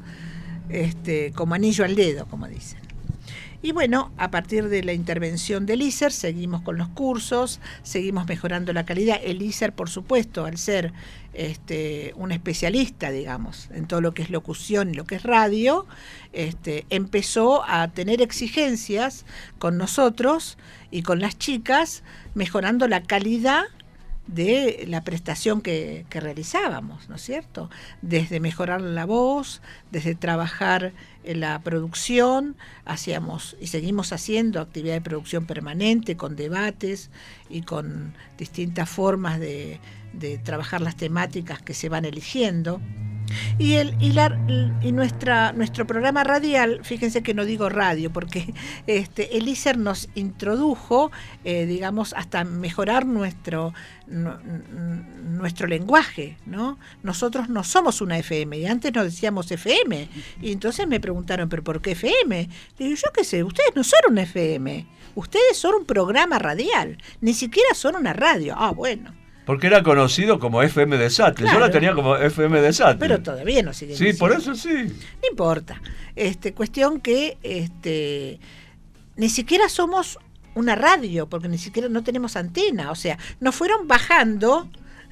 este, como anillo al dedo, como dicen. Y bueno, a partir de la intervención del I S E R seguimos con los cursos, seguimos mejorando la calidad. El I S E R, por supuesto, al ser este, un especialista, digamos, en todo lo que es locución y lo que es radio, este, empezó a tener exigencias con nosotros y con las chicas, mejorando la calidad de la prestación que, que realizábamos, ¿no es cierto? Desde mejorar la voz, desde trabajar en la producción, hacíamos y seguimos haciendo actividad de producción permanente con debates y con distintas formas de, de trabajar las temáticas que se van eligiendo. Y, el, y, la, y nuestra, nuestro programa radial, fíjense que no digo radio, porque este, el I S E R nos introdujo, eh, digamos, hasta mejorar nuestro, no, nuestro lenguaje, ¿no? Nosotros no somos una F M, y antes nos decíamos F M, y entonces me preguntaron, ¿pero por qué F M? Digo, yo qué sé, ustedes no son una F M, ustedes son un programa radial, ni siquiera son una radio. Ah, bueno. Porque era conocido como F M de Sate. Claro. Yo la tenía como F M de Sate. Pero todavía no sigue. Sí, diciendo. por eso sí. No importa. Este, cuestión que este, ni siquiera somos una radio, porque ni siquiera no tenemos antena. O sea, nos fueron bajando.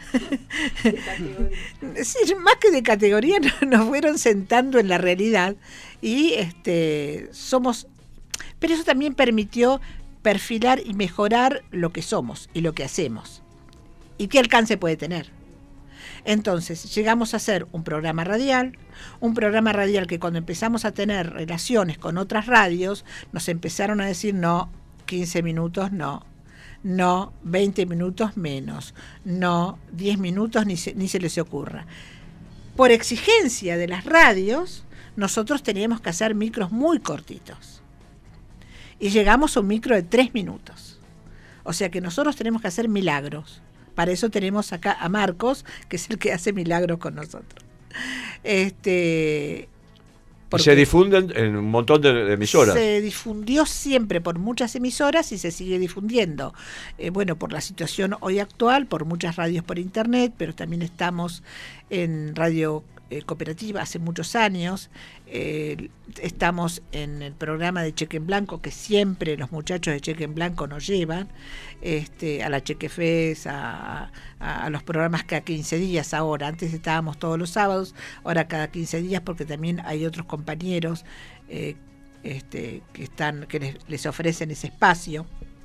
Sí, más que de categoría, nos fueron sentando en la realidad. Y este, somos. Pero eso también permitió perfilar y mejorar lo que somos y lo que hacemos. ¿Y qué alcance puede tener? Entonces, llegamos a hacer un programa radial, un programa radial que cuando empezamos a tener relaciones con otras radios, nos empezaron a decir, no, quince minutos no, no, veinte minutos menos, no, diez minutos ni se, ni se les ocurra. Por exigencia de las radios, nosotros teníamos que hacer micros muy cortitos. Y llegamos a un micro de tres minutos. O sea que nosotros tenemos que hacer milagros. Para eso tenemos acá a Marcos, que es el que hace milagros con nosotros. Este, y se difunden en un montón de, de emisoras. Se difundió siempre por muchas emisoras y se sigue difundiendo. Eh, bueno, por la situación hoy actual, por muchas radios por internet, pero también estamos en radio eh, cooperativa hace muchos años. Eh, estamos en el programa de Cheque en Blanco, que siempre los muchachos de Cheque en Blanco nos llevan, este, a la Chequefes, a, a, a los programas cada quince días ahora. Antes estábamos todos los sábados, ahora cada quince días, porque también hay otros compañeros eh, este, que están que les, les ofrecen ese espacio.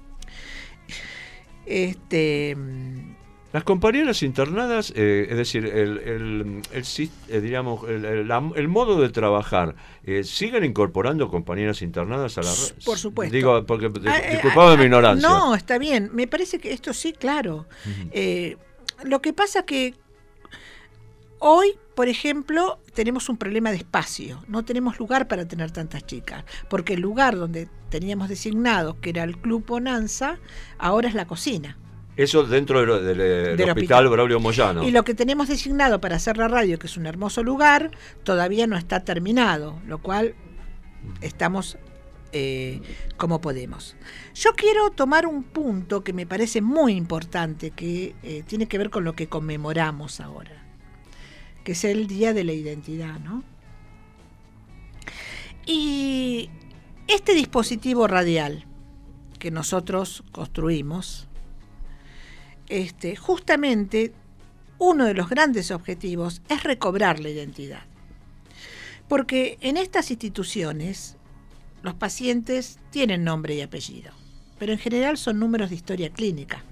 Este... Las compañeras internadas, eh, es decir, el, el, el, el, digamos, el, el, la, el modo de trabajar, eh, ¿siguen incorporando compañeras internadas a la red? Por supuesto. Digo, porque, ah, disculpame ah, mi ignorancia. No, está bien. Me parece que esto sí, claro. Uh-huh. Eh, lo que pasa que hoy, por ejemplo, tenemos un problema de espacio. No tenemos lugar para tener tantas chicas, porque el lugar donde teníamos designado, que era el Club Bonanza, ahora es la cocina. Eso dentro de, de, de, del, del hospital Braulio Moyano. Y lo que tenemos designado para hacer la radio, que es un hermoso lugar, todavía no está terminado, lo cual estamos eh, como podemos. Yo quiero tomar un punto que me parece muy importante, que eh, tiene que ver con lo que conmemoramos ahora, que es el Día de la Identidad, ¿no? Y este dispositivo radial que nosotros construimos, este, justamente uno de los grandes objetivos es recobrar la identidad. Porque en estas instituciones los pacientes tienen nombre y apellido, pero en general son números de historia clínica.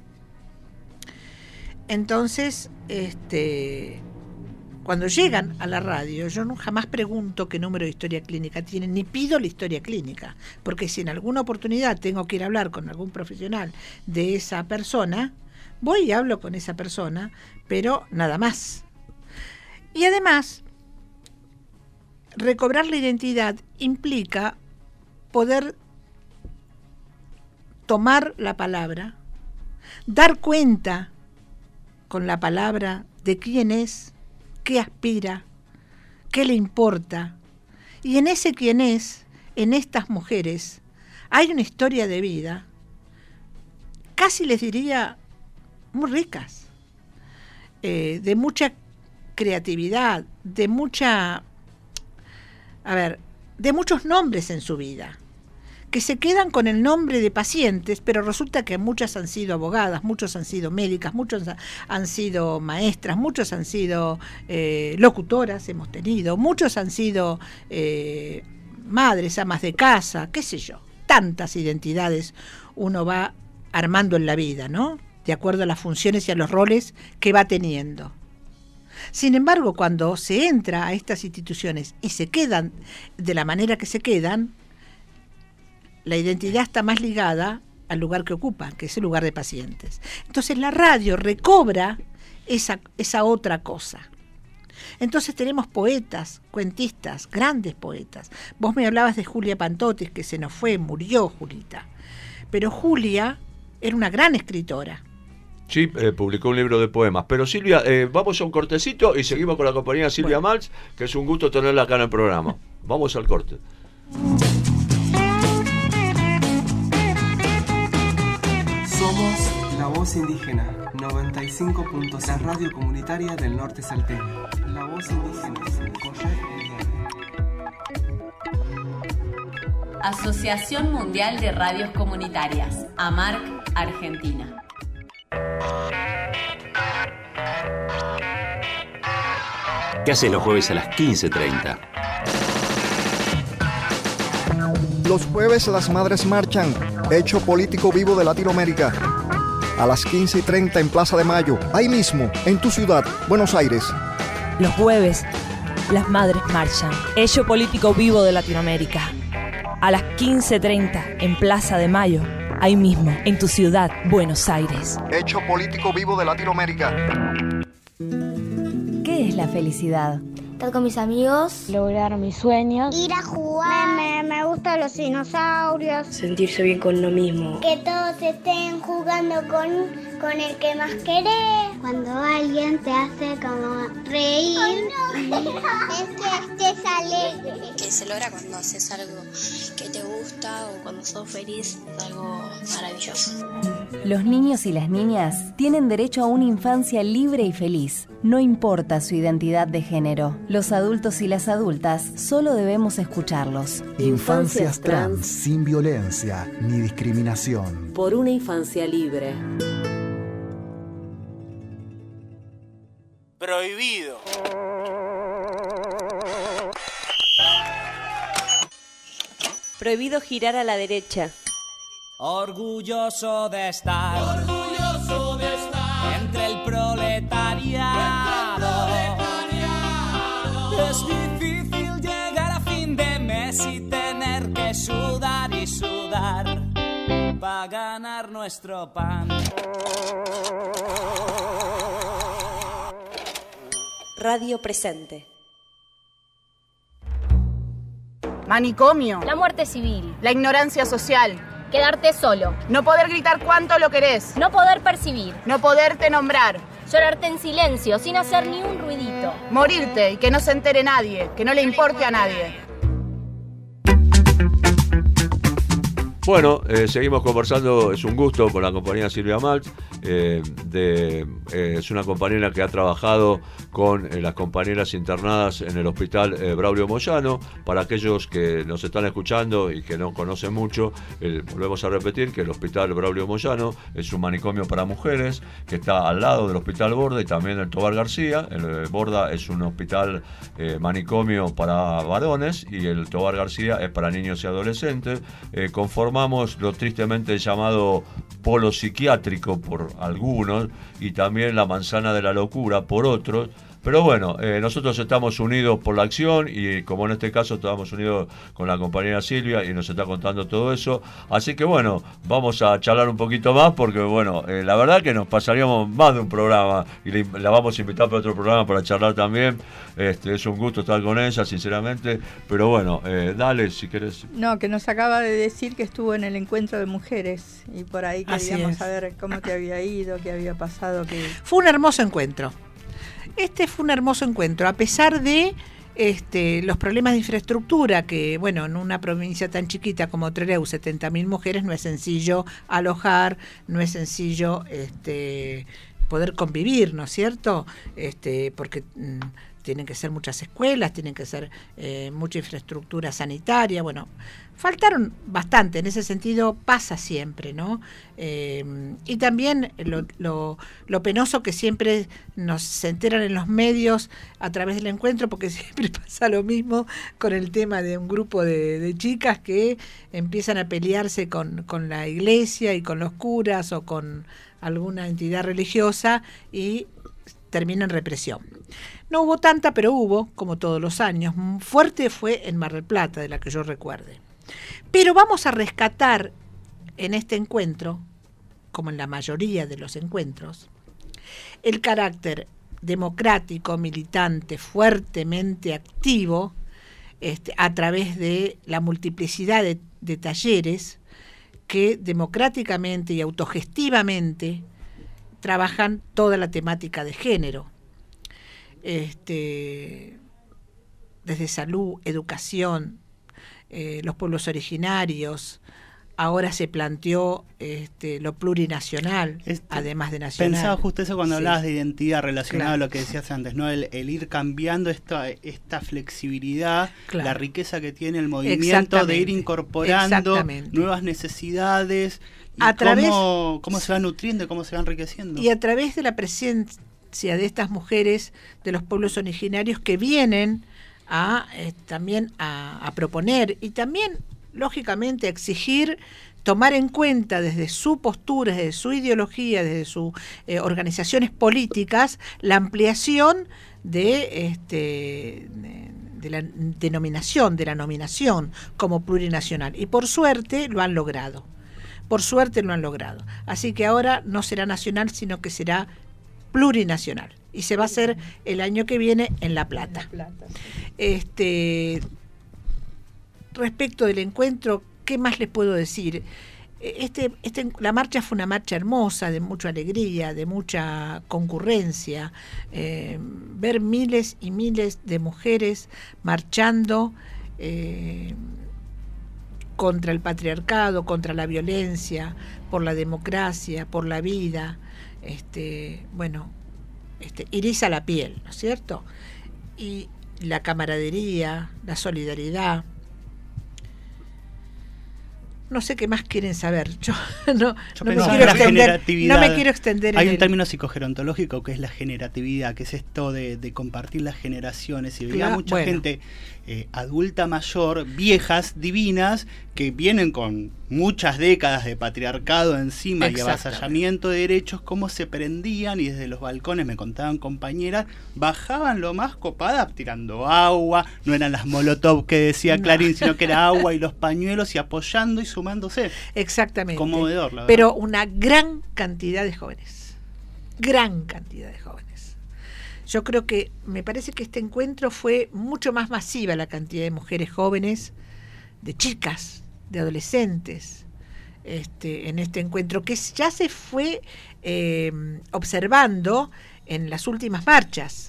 Entonces, este, cuando llegan a la radio, yo no jamás pregunto qué número de historia clínica tienen, ni pido la historia clínica, porque si en alguna oportunidad tengo que ir a hablar con algún profesional de esa persona, voy y hablo con esa persona, pero nada más. Y además, recobrar la identidad implica poder tomar la palabra, dar cuenta con la palabra de quién es, qué aspira, qué le importa. Y en ese quién es, en estas mujeres, hay una historia de vida, casi les diría, muy ricas, eh, de mucha creatividad, de mucha, a ver, de muchos nombres en su vida, que se quedan con el nombre de pacientes, pero resulta que muchas han sido abogadas, muchos han sido médicas, muchos han sido maestras, muchos han sido eh, locutoras, hemos tenido, muchos han sido eh, madres, amas de casa, qué sé yo, tantas identidades uno va armando en la vida, ¿no? De acuerdo a las funciones y a los roles que va teniendo. Sin embargo, cuando se entra a estas instituciones y se quedan de la manera que se quedan, la identidad está más ligada al lugar que ocupan, que es el lugar de pacientes. Entonces la radio recobra esa, esa otra cosa. Entonces tenemos poetas, cuentistas, grandes poetas. Vos me hablabas de Julia Pantotis, que se nos fue, murió Julita. Pero Julia era una gran escritora. Sí, eh, publicó un libro de poemas. Pero Silvia, eh, vamos a un cortecito y seguimos con la compañera Silvia bueno. Maltz, que es un gusto tenerla acá en el programa. Vamos al corte. Somos La Voz Indígena, noventa y cinco puntos, la radio comunitaria del norte salteño. La Voz Indígena, Asociación Mundial de Radios Comunitarias, AMARC, Argentina. ¿Qué haces los jueves a las quince treinta? Los jueves las madres marchan, hecho político vivo de Latinoamérica. A las quince y treinta en Plaza de Mayo, ahí mismo, en tu ciudad, Buenos Aires. Los jueves las madres marchan, hecho político vivo de Latinoamérica. A las quince treinta en Plaza de Mayo, ahí mismo, en tu ciudad, Buenos Aires. Hecho político vivo de Latinoamérica. ¿Qué es la felicidad? Estar con mis amigos, lograr mis sueños, ir a jugar, me, me gustan los dinosaurios, sentirse bien con lo mismo, que todos estén jugando con, con el que más querés. Cuando alguien te hace como reír, oh, no. Es que estés alegre. Que se logra cuando haces algo que te gusta o cuando sos feliz, es algo maravilloso. Los niños y las niñas tienen derecho a una infancia libre y feliz. No importa su identidad de género. Los adultos y las adultas solo debemos escucharlos. Infancias trans, sin violencia ni discriminación. Por una infancia libre. Prohibido. Prohibido girar a la derecha. Orgulloso de estar, orgulloso de estar entre el proletariado. Es difícil llegar a fin de mes y tener que sudar y sudar para ganar nuestro pan. Radio Presente. Manicomio. La muerte civil. La ignorancia social. Quedarte solo. No poder gritar cuánto lo querés. No poder percibir. No poderte nombrar. Llorarte en silencio, sin hacer ni un ruidito. Morirte y que no se entere nadie, que no le importe a nadie. Bueno, eh, seguimos conversando, es un gusto con la compañera Silvia Maltz, eh, de, eh, es una compañera que ha trabajado con eh, las compañeras internadas en el hospital eh, Braulio Moyano. Para aquellos que nos están escuchando y que no conocen mucho, eh, volvemos a repetir que el hospital Braulio Moyano es un manicomio para mujeres que está al lado del hospital Borda y también del Tobar García. El eh, Borda es un hospital eh, manicomio para varones y el Tobar García es para niños y adolescentes. Eh, conformamos lo tristemente llamado polo psiquiátrico por algunos y también la manzana de la locura por otros. Pero bueno, eh, nosotros estamos unidos por la acción y como en este caso estamos unidos con la compañera Silvia y nos está contando todo eso. Así que bueno, vamos a charlar un poquito más porque bueno, eh, la verdad que nos pasaríamos más de un programa y le, la vamos a invitar para otro programa para charlar también. Este, es un gusto estar con ella, sinceramente. Pero bueno, eh, dale si querés. No, que nos acaba de decir que estuvo en el encuentro de mujeres y por ahí queríamos saber cómo te había ido, qué había pasado. Que... Fue un hermoso encuentro. Este fue un hermoso encuentro, a pesar de este, los problemas de infraestructura, que bueno, en una provincia tan chiquita como Trelew, setenta mil mujeres, no es sencillo alojar, no es sencillo este, poder convivir, ¿no es cierto? Este, porque mm, tienen que ser muchas escuelas, tienen que ser eh, mucha infraestructura sanitaria, bueno, faltaron bastante, en ese sentido pasa siempre, ¿no? Eh, y también lo, lo, lo penoso que siempre nos se enteran en los medios a través del encuentro, porque siempre pasa lo mismo con el tema de un grupo de, de chicas que empiezan a pelearse con, con la iglesia y con los curas o con alguna entidad religiosa y termina en represión. No hubo tanta, pero hubo, como todos los años. Fuerte fue en Mar del Plata, de la que yo recuerde. Pero vamos a rescatar en este encuentro, como en la mayoría de los encuentros, el carácter democrático, militante, fuertemente activo, este, a través de la multiplicidad de, de talleres que democráticamente y autogestivamente trabajan toda la temática de género, este, desde salud, educación, eh, los pueblos originarios. Ahora se planteó este, lo plurinacional, este, además de nacional. Pensaba justo eso cuando sí. hablabas de identidad relacionada Claro. a lo que decías antes, ¿no? El, el ir cambiando esta, esta flexibilidad, Claro. la riqueza que tiene el movimiento, de ir incorporando nuevas necesidades, y a través, cómo, cómo se va nutriendo y cómo se va enriqueciendo. Y a través de la presencia de estas mujeres de los pueblos originarios que vienen a eh, también a, a proponer y también lógicamente exigir, tomar en cuenta desde su postura, desde su ideología, desde sus eh, organizaciones políticas, la ampliación de, este, de, de la denominación, de la nominación como plurinacional. Y por suerte lo han logrado. Por suerte lo han logrado. Así que ahora no será nacional, sino que será plurinacional. Y se va a hacer el año que viene en La Plata. Este... Respecto del encuentro, ¿qué más les puedo decir? Este, este, la marcha fue una marcha hermosa, de mucha alegría, de mucha concurrencia. Eh, ver miles y miles de mujeres marchando eh, contra el patriarcado, contra la violencia, por la democracia, por la vida. Este, bueno, este, eriza la piel, ¿no es cierto? Y la camaradería, la solidaridad. No sé qué más quieren saber. Yo no, Yo no, me, pensaba quiero en la extender, generatividad. no me quiero extender. Hay en un el... término psicogerontológico que es la generatividad, que es esto de, de compartir las generaciones. Y veía Claro, mucha bueno. gente eh, adulta mayor, viejas, divinas, que vienen con muchas décadas de patriarcado encima y avasallamiento de derechos, cómo se prendían y desde los balcones, me contaban compañeras, bajaban lo más copadas tirando agua, no eran las molotov que decía No. Clarín, sino que era agua y los pañuelos y apoyando y sumándose. Exactamente. Conmovedor, la verdad. Pero una gran cantidad de jóvenes. Gran cantidad de jóvenes. Yo creo que, me parece que este encuentro fue mucho más masiva la cantidad de mujeres jóvenes, de chicas, de adolescentes, este, en este encuentro, que ya se fue eh, observando en las últimas marchas.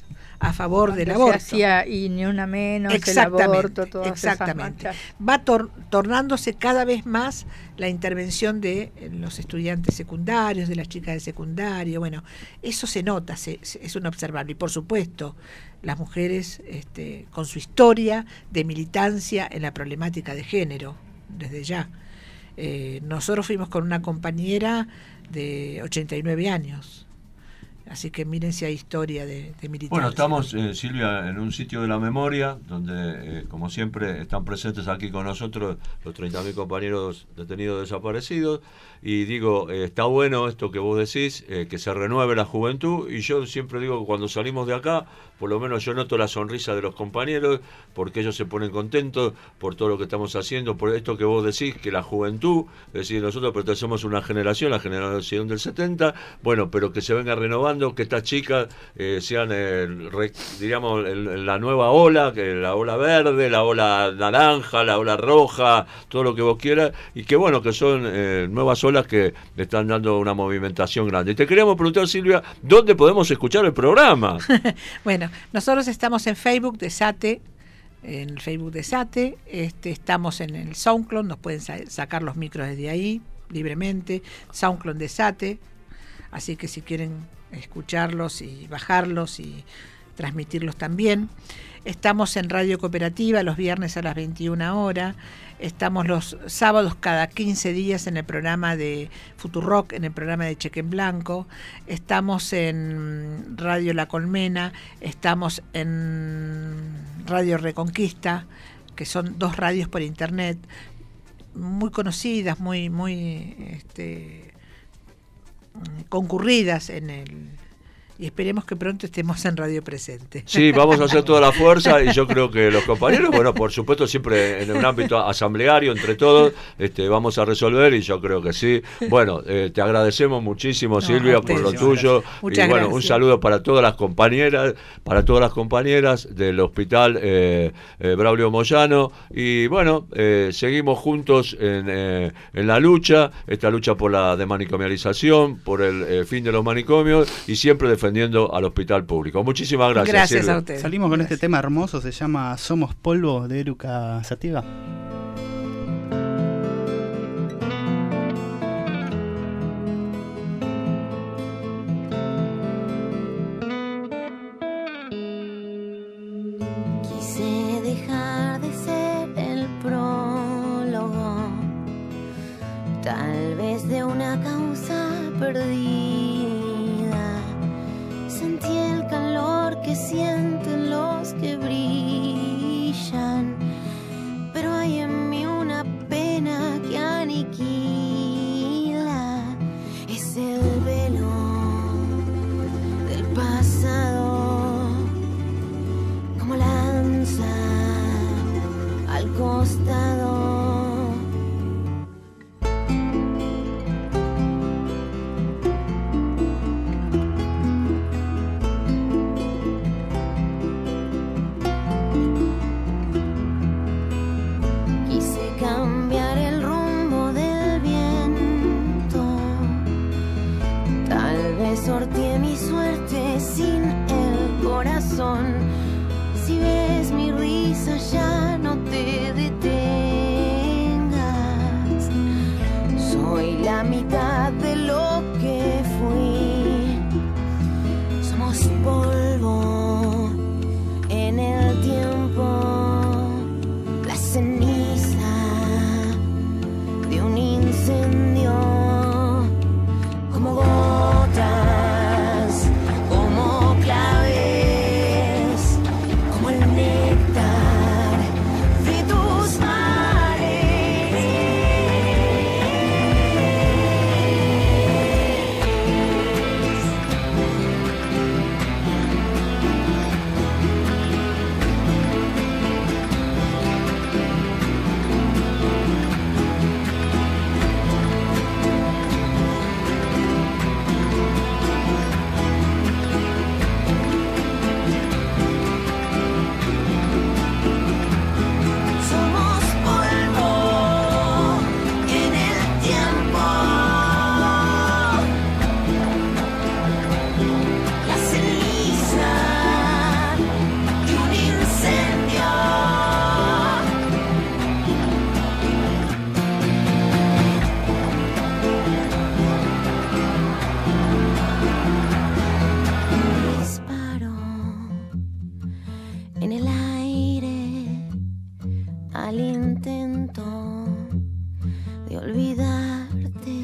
a favor del Se aborto. hacía y ni una menos, Exactamente, el aborto, todas exactamente. esas marchas. Va tor- tornándose cada vez más la intervención de eh, los estudiantes secundarios, de las chicas de secundario. Bueno, eso se nota, se, se- es un observable. Y por supuesto, las mujeres este, con su historia de militancia en la problemática de género, desde ya. Eh, nosotros fuimos con una compañera de ochenta y nueve años. Así que miren si hay historia de, de militancia. Bueno, estamos, eh, Silvia, en un sitio de la memoria, donde, eh, como siempre, están presentes aquí con nosotros los treinta mil compañeros detenidos desaparecidos. Y digo, eh, está bueno esto que vos decís, eh, que se renueve la juventud. Y yo siempre digo que cuando salimos de acá, por lo menos yo noto la sonrisa de los compañeros, porque ellos se ponen contentos por todo lo que estamos haciendo, por esto que vos decís, que la juventud, es decir, nosotros pertenecemos a una generación, la generación del setenta, bueno, pero que se venga renovando, que estas chicas eh, sean, el, re- diríamos, el- la nueva ola, que la ola verde, la ola naranja, la ola roja, todo lo que vos quieras, y que bueno, que son eh, nuevas olas que le están dando una movimentación grande. Y te queríamos preguntar, Silvia, ¿dónde podemos escuchar el programa? Bueno, nosotros estamos en Facebook de SATE, en el Facebook de SATE, este, estamos en el SoundCloud, nos pueden sa- sacar los micros desde ahí libremente, SoundCloud de SATE, así que si quieren escucharlos y bajarlos y transmitirlos también. Estamos en Radio Cooperativa los viernes a las veintiuna horas. Estamos los sábados cada quince días en el programa de Futurock, en el programa de Cheque en Blanco. Estamos en Radio La Colmena. Estamos en Radio Reconquista, que son dos radios por internet, muy conocidas, muy, muy este, concurridas en el... Y esperemos que pronto estemos en Radio Presente. Sí, vamos a hacer toda la fuerza y yo creo que los compañeros, bueno, por supuesto, siempre en un ámbito asambleario, entre todos, este, vamos a resolver y yo creo que sí. Bueno, eh, te agradecemos muchísimo, No, Silvia, a por ustedes. lo tuyo. Muchas y bueno, gracias. un saludo para todas las compañeras, para todas las compañeras del Hospital eh, eh, Braulio Moyano. Y bueno, eh, seguimos juntos en, eh, en la lucha, esta lucha por la demanicomialización, por el eh, fin de los manicomios y siempre defendiendo al hospital público. Muchísimas gracias. Gracias Silvia. a ustedes. Salimos con este tema hermoso, se llama Somos Polvo, de Eruca Sativa. Quise dejar de ser el prólogo, tal vez de una causa perdida. Sentí el calor que sienten los que brillan, pero hay en mí una pena que aniquila. Es el velo del pasado, como lanza al costado. Quise cambiar el rumbo del viento, tal vez sorteé mi suerte sin el corazón. Si ves mi risa ya no te detengas, soy la mitad de lo que fui. Somos polvo en el tiempo, la ceniza de un incendio, como gotas, como claves, como el néctar de tus mares. de olvidarte.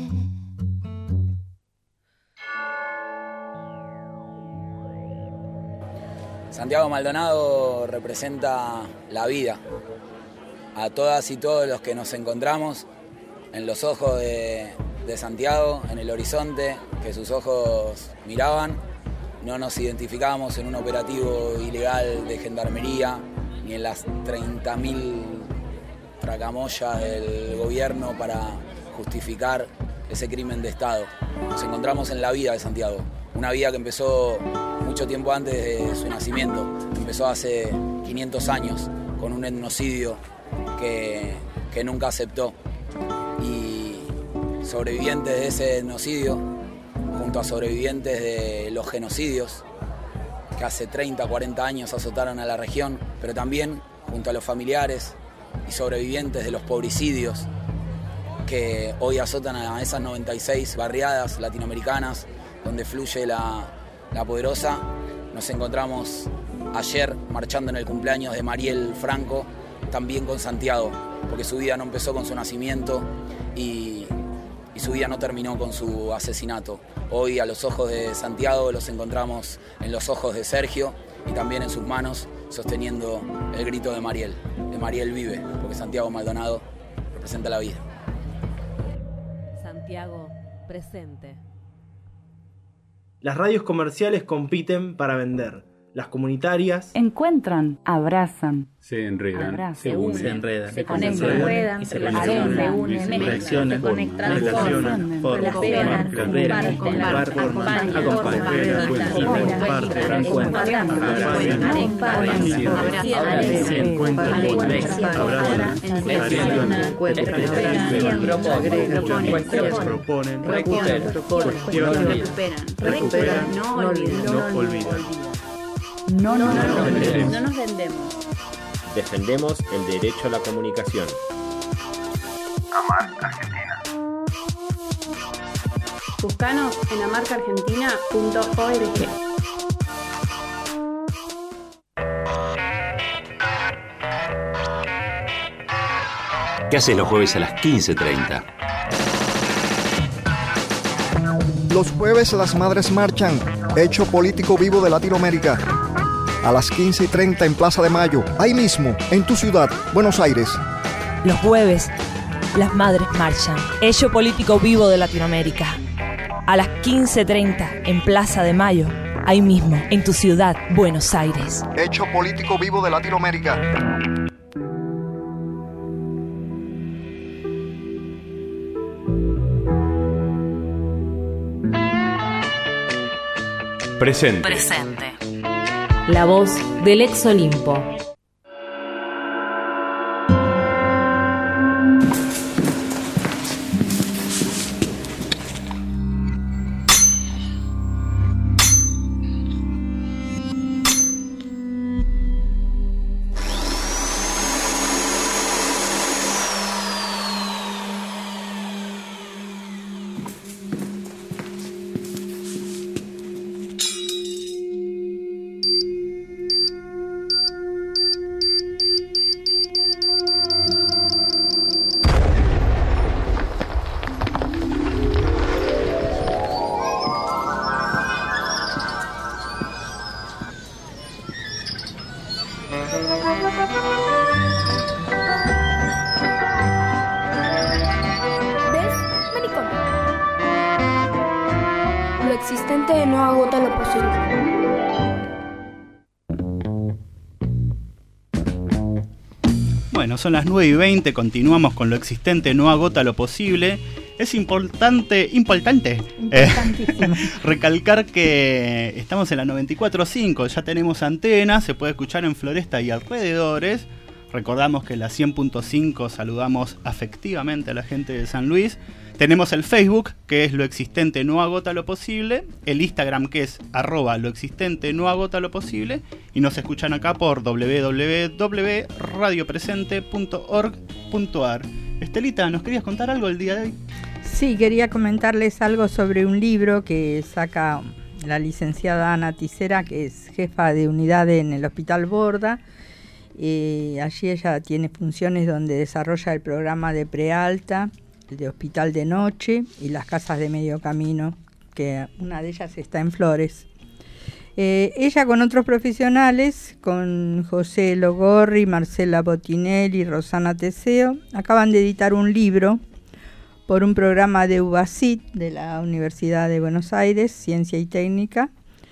Santiago Maldonado representa la vida. A todas y todos los que nos encontramos en los ojos de, de Santiago, en el horizonte que sus ojos miraban, no nos identificábamos en un operativo ilegal de gendarmería, ni en las treinta mil tracamoyas del gobierno para justificar ese crimen de Estado. Nos encontramos en la vida de Santiago, una vida que empezó mucho tiempo antes de su nacimiento, empezó hace quinientos años con un etnocidio que, que nunca aceptó. Y sobrevivientes de ese etnocidio, junto a sobrevivientes de los genocidios que hace treinta, cuarenta años azotaron a la región, pero también junto a los familiares y sobrevivientes de los pobricidios que hoy azotan a esas noventa y seis barriadas latinoamericanas donde fluye la, la Poderosa. Nos encontramos ayer marchando en el cumpleaños de Mariel Franco, también con Santiago, porque su vida no empezó con su nacimiento y, y su vida no terminó con su asesinato. Hoy a los ojos de Santiago los encontramos en los ojos de Sergio y también en sus manos sosteniendo el grito de Mariel, de Mariel vive, porque Santiago Maldonado representa la vida. Santiago presente. Las radios comerciales compiten para vender. Las comunitarias encuentran, abrazan, se enredan, abrazan, se unen, se enredan, se conectan, ruedan, se relacionan, se unen, se reaccionan, relacionan, forman, cooperan, comparten, acompañan, comparten, encuentran, se encuentran, abrazan, proponen, cuestionan, recuperan, no olvidan. No, no, no, no, no, no, no nos vendemos. Defendemos el derecho a la comunicación. AMARC Argentina. Buscanos en amarca argentina punto org. ¿Qué haces los jueves a las quince treinta? Los jueves las madres marchan, hecho político vivo de Latinoamérica. A las quince y treinta en Plaza de Mayo, ahí mismo, en tu ciudad, Buenos Aires. Los jueves, las madres marchan. Hecho político vivo de Latinoamérica. A las quince treinta en Plaza de Mayo, ahí mismo, en tu ciudad, Buenos Aires. Hecho político vivo de Latinoamérica. Presente. Presente. La voz del ex Olimpo. ¿Ves? Ven y come. Lo existente no agota lo posible. Bueno, son las nueve y veinte, continuamos con lo existente, no agota lo posible. Es importante, importante, eh, recalcar que estamos en la noventa y cuatro punto cinco, ya tenemos antenas, se puede escuchar en Floresta y alrededores. Recordamos que en la cien punto cinco saludamos afectivamente a la gente de San Luis. Tenemos el Facebook, que es lo existente no agota lo posible, el Instagram, que es arroba lo existente no agota lo posible, y nos escuchan acá por doble u doble u doble u punto radio presente punto org punto a r. Estelita, ¿nos querías contar algo el día de hoy? Sí, quería comentarles algo sobre un libro que saca la licenciada Ana Tisera, que es jefa de unidad en el Hospital Borda. Eh, allí ella tiene funciones donde desarrolla el programa de prealta de hospital de noche y las casas de medio camino, que una de ellas está en Flores. Eh, ella con otros profesionales, con José Logorri, Marcela Botinelli, Rosana Teseo, acaban de editar un libro por un programa de UBACIT, de la Universidad de Buenos Aires, Ciencia y Técnica,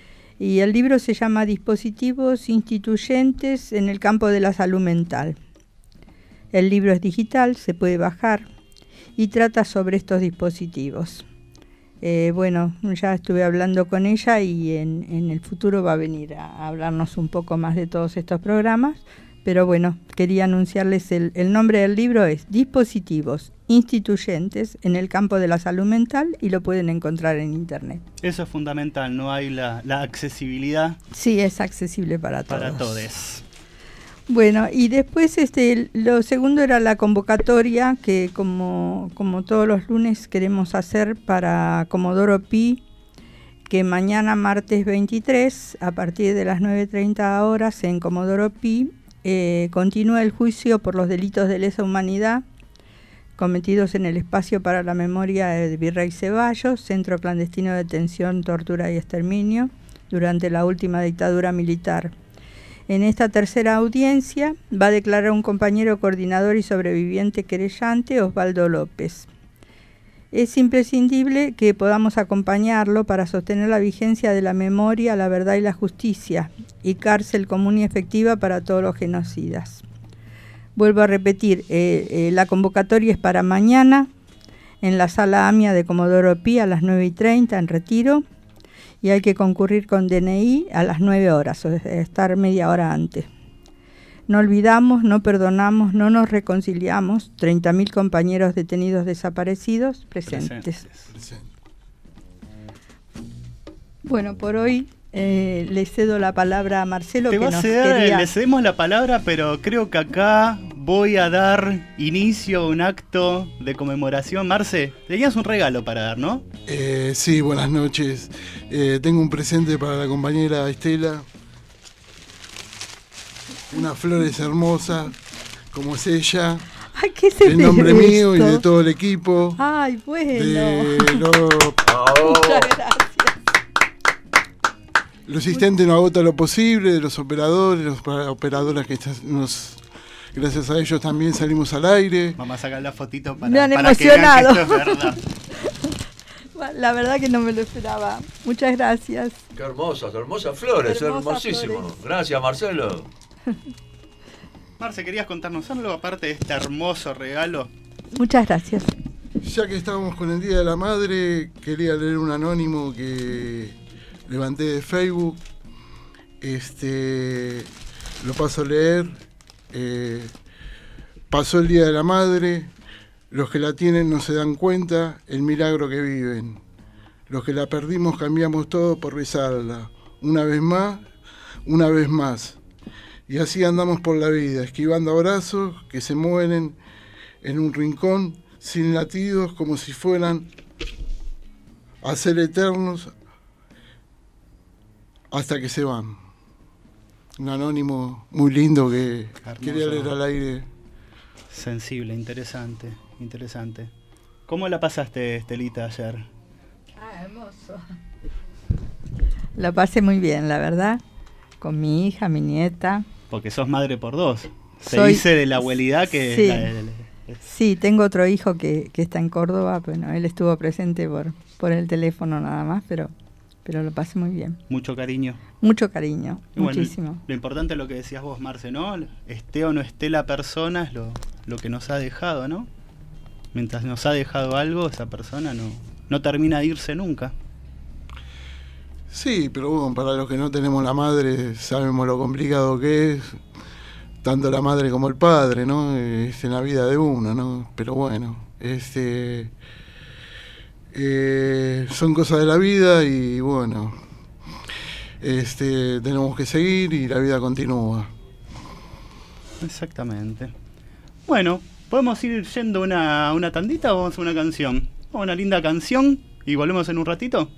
y el libro se llama Dispositivos instituyentes en el campo de la salud mental. El libro es digital, se puede bajar y trata sobre estos dispositivos. Eh, bueno, ya estuve hablando con ella y en, en el futuro va a venir a hablarnos un poco más de todos estos programas, pero bueno, quería anunciarles el, el nombre del libro es Dispositivos instituyentes en el campo de la salud mental y lo pueden encontrar en internet. Eso es fundamental, no hay la, la accesibilidad. Sí, es accesible para todos. Para todos. Bueno, y después este, lo segundo era la convocatoria que como, como todos los lunes queremos hacer para Comodoro Pi, que mañana martes veintitrés, a partir de las nueve treinta horas en Comodoro Pi, eh, continúa el juicio por los delitos de lesa humanidad cometidos en el espacio para la memoria de Virrey Ceballos, centro clandestino de detención, tortura y exterminio, durante la última dictadura militar. En esta tercera audiencia va a declarar un compañero coordinador y sobreviviente querellante, Osvaldo López. Es imprescindible que podamos acompañarlo para sostener la vigencia de la memoria, la verdad y la justicia, y cárcel común y efectiva para todos los genocidas. Vuelvo a repetir, eh, eh, la convocatoria es para mañana en la sala AMIA de Comodoro Pi a las nueve y treinta en Retiro, y hay que concurrir con D N I a las nueve horas, o sea, estar media hora antes. No olvidamos, no perdonamos, no nos reconciliamos. treinta mil compañeros detenidos desaparecidos presentes. presentes. Bueno, por hoy eh, le cedo la palabra a Marcelo. Te que va a nos ceder, quería... le cedemos la palabra, pero creo que acá voy a dar inicio a un acto de conmemoración. Marce, tenías un regalo para dar, ¿no? Eh, sí, buenas noches. Eh, tengo un presente para la compañera Estela. Unas flores hermosas, como es ella. Ay, ¿qué se en nombre mío y de todo el equipo. Ay, bueno. De lo... Muchas gracias. Los asistentes no agota lo posible, de los operadores, las operadoras que nos... Gracias a ellos también salimos al aire. Vamos a sacar la fotito para, me han para emocionado. que vean que esto es verdad. La verdad que no me lo esperaba. Muchas gracias. Qué hermosas, hermosas flores, Hermosas hermosísimo. flores. Gracias, Marcelo. Marce, ¿querías contarnos algo aparte de este hermoso regalo? Muchas gracias. Ya que estábamos con el Día de la Madre, quería leer un anónimo que levanté de Facebook. Este, lo paso a leer. Eh, pasó el Día de la Madre. Los que la tienen no se dan cuenta el milagro que viven. Los que la perdimos cambiamos todo por besarla. Una vez más, una vez más. Y así andamos por la vida, esquivando abrazos que se mueren en un rincón, sin latidos, como si fueran a ser eternos hasta que se van. Un anónimo muy lindo que Hermoso. Quería leer al aire. Sensible, interesante, interesante. ¿Cómo la pasaste, Estelita, ayer? Ah, hermoso. La pasé muy bien, la verdad, con mi hija, mi nieta. Porque sos madre por dos. Se Soy, dice de la abuelidad que... Sí, la, la, la, sí, tengo otro hijo que, que está en Córdoba. Bueno, él estuvo presente por, por el teléfono nada más, pero, pero lo pasé muy bien. Mucho cariño. Mucho cariño, Y bueno, muchísimo. Lo importante es lo que decías vos, Marce, ¿no? Esté o no esté la persona es lo, lo que nos ha dejado, ¿no? Mientras nos ha dejado algo, esa persona no, no termina de irse nunca. Sí, pero bueno, para los que no tenemos la madre, sabemos lo complicado que es, tanto la madre como el padre, ¿no? Es en la vida de uno, ¿no? Pero bueno, este, eh, son cosas de la vida y bueno, este, tenemos que seguir y la vida continúa. Exactamente. Bueno, ¿podemos ir yendo una, una tandita o vamos a una canción? Una linda canción y volvemos en un ratito.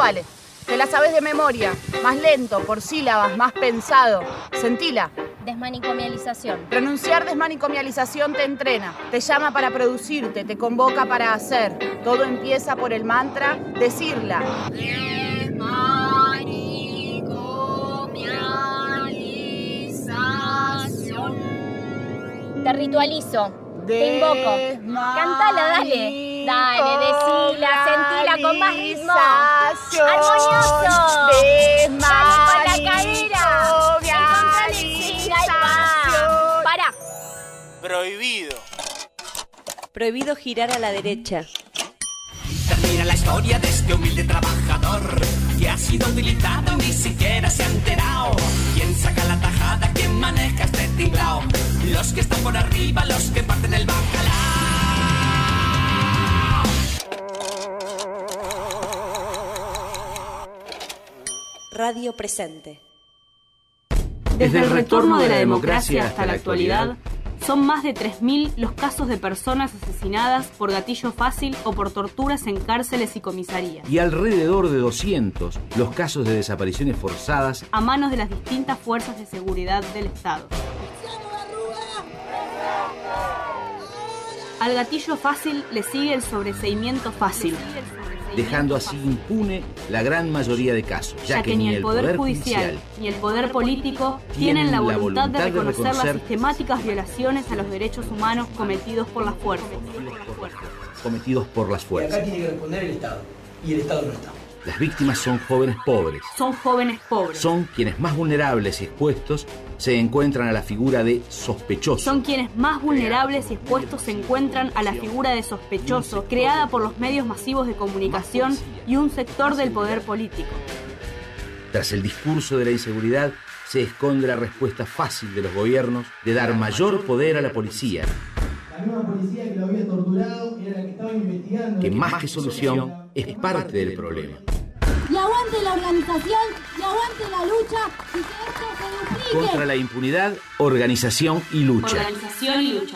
vale. Te la sabes de memoria, más lento, por sílabas, más pensado. Sentila. Desmanicomialización. Pronunciar desmanicomialización te entrena, te llama para producirte, te convoca para hacer. Todo empieza por el mantra, decirla. Desmanicomialización. Te ritualizo. Te invoco. Cantala, dale. Dale, decila, sentila con más ritmo. Armonioso. Dale con la cadera. Encontrá el éxito. Ahí va. Pará. Prohibido. Prohibido girar a la derecha. Termina la historia de este humilde trabajador que ha sido utilizado y ni siquiera se ha enterado. ¿Quién saca la tajada? ¿Quién maneja este tinglao? Los que están por arriba, los que parten el bacalao. Radio Presente. Desde el retorno de la democracia hasta la actualidad, son más de tres mil los casos de personas asesinadas por gatillo fácil o por torturas en cárceles y comisarías. Y alrededor de doscientos los casos de desapariciones forzadas a manos de las distintas fuerzas de seguridad del Estado. Al gatillo fácil le sigue el sobreseimiento fácil, dejando así impune la gran mayoría de casos, ya, ya que, que ni el Poder, poder Judicial, judicial ni el Poder Político tienen la voluntad, la voluntad de, reconocer de reconocer las sistemáticas violaciones a los derechos humanos cometidos por las fuerzas. Cometidos por las fuerzas. Y acá tiene que responder el Estado, y el Estado no está. Las víctimas son jóvenes pobres. Son jóvenes pobres. Son quienes más vulnerables y expuestos se encuentran a la figura de sospechoso. Son quienes más vulnerables y expuestos se encuentran a la figura de sospechoso, creada por los medios masivos de comunicación y un sector del poder político. Tras el discurso de la inseguridad, se esconde la respuesta fácil de los gobiernos de dar mayor poder a la policía. La misma policía que lo había torturado era la que estaba investigando. Que más que solución, es parte del problema. Y aguante la organización, y aguante la lucha, y que esto se duplique. Contra la impunidad, organización y lucha. Organización y lucha.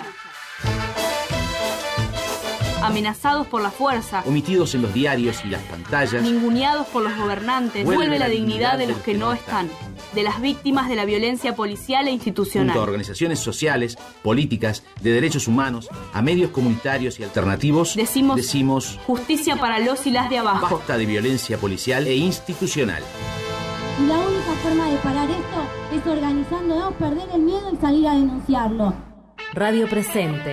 Amenazados por la fuerza, omitidos en los diarios y las pantallas, ninguneados por los gobernantes, vuelve, vuelve la dignidad de los que no están, de las víctimas de la violencia policial e institucional. Junto a organizaciones sociales, políticas, de derechos humanos, a medios comunitarios y alternativos, decimos, decimos justicia para los y las de abajo. Basta de violencia policial e institucional. Y la única forma de parar esto es organizándonos, perder el miedo y salir a denunciarlo. Radio Presente.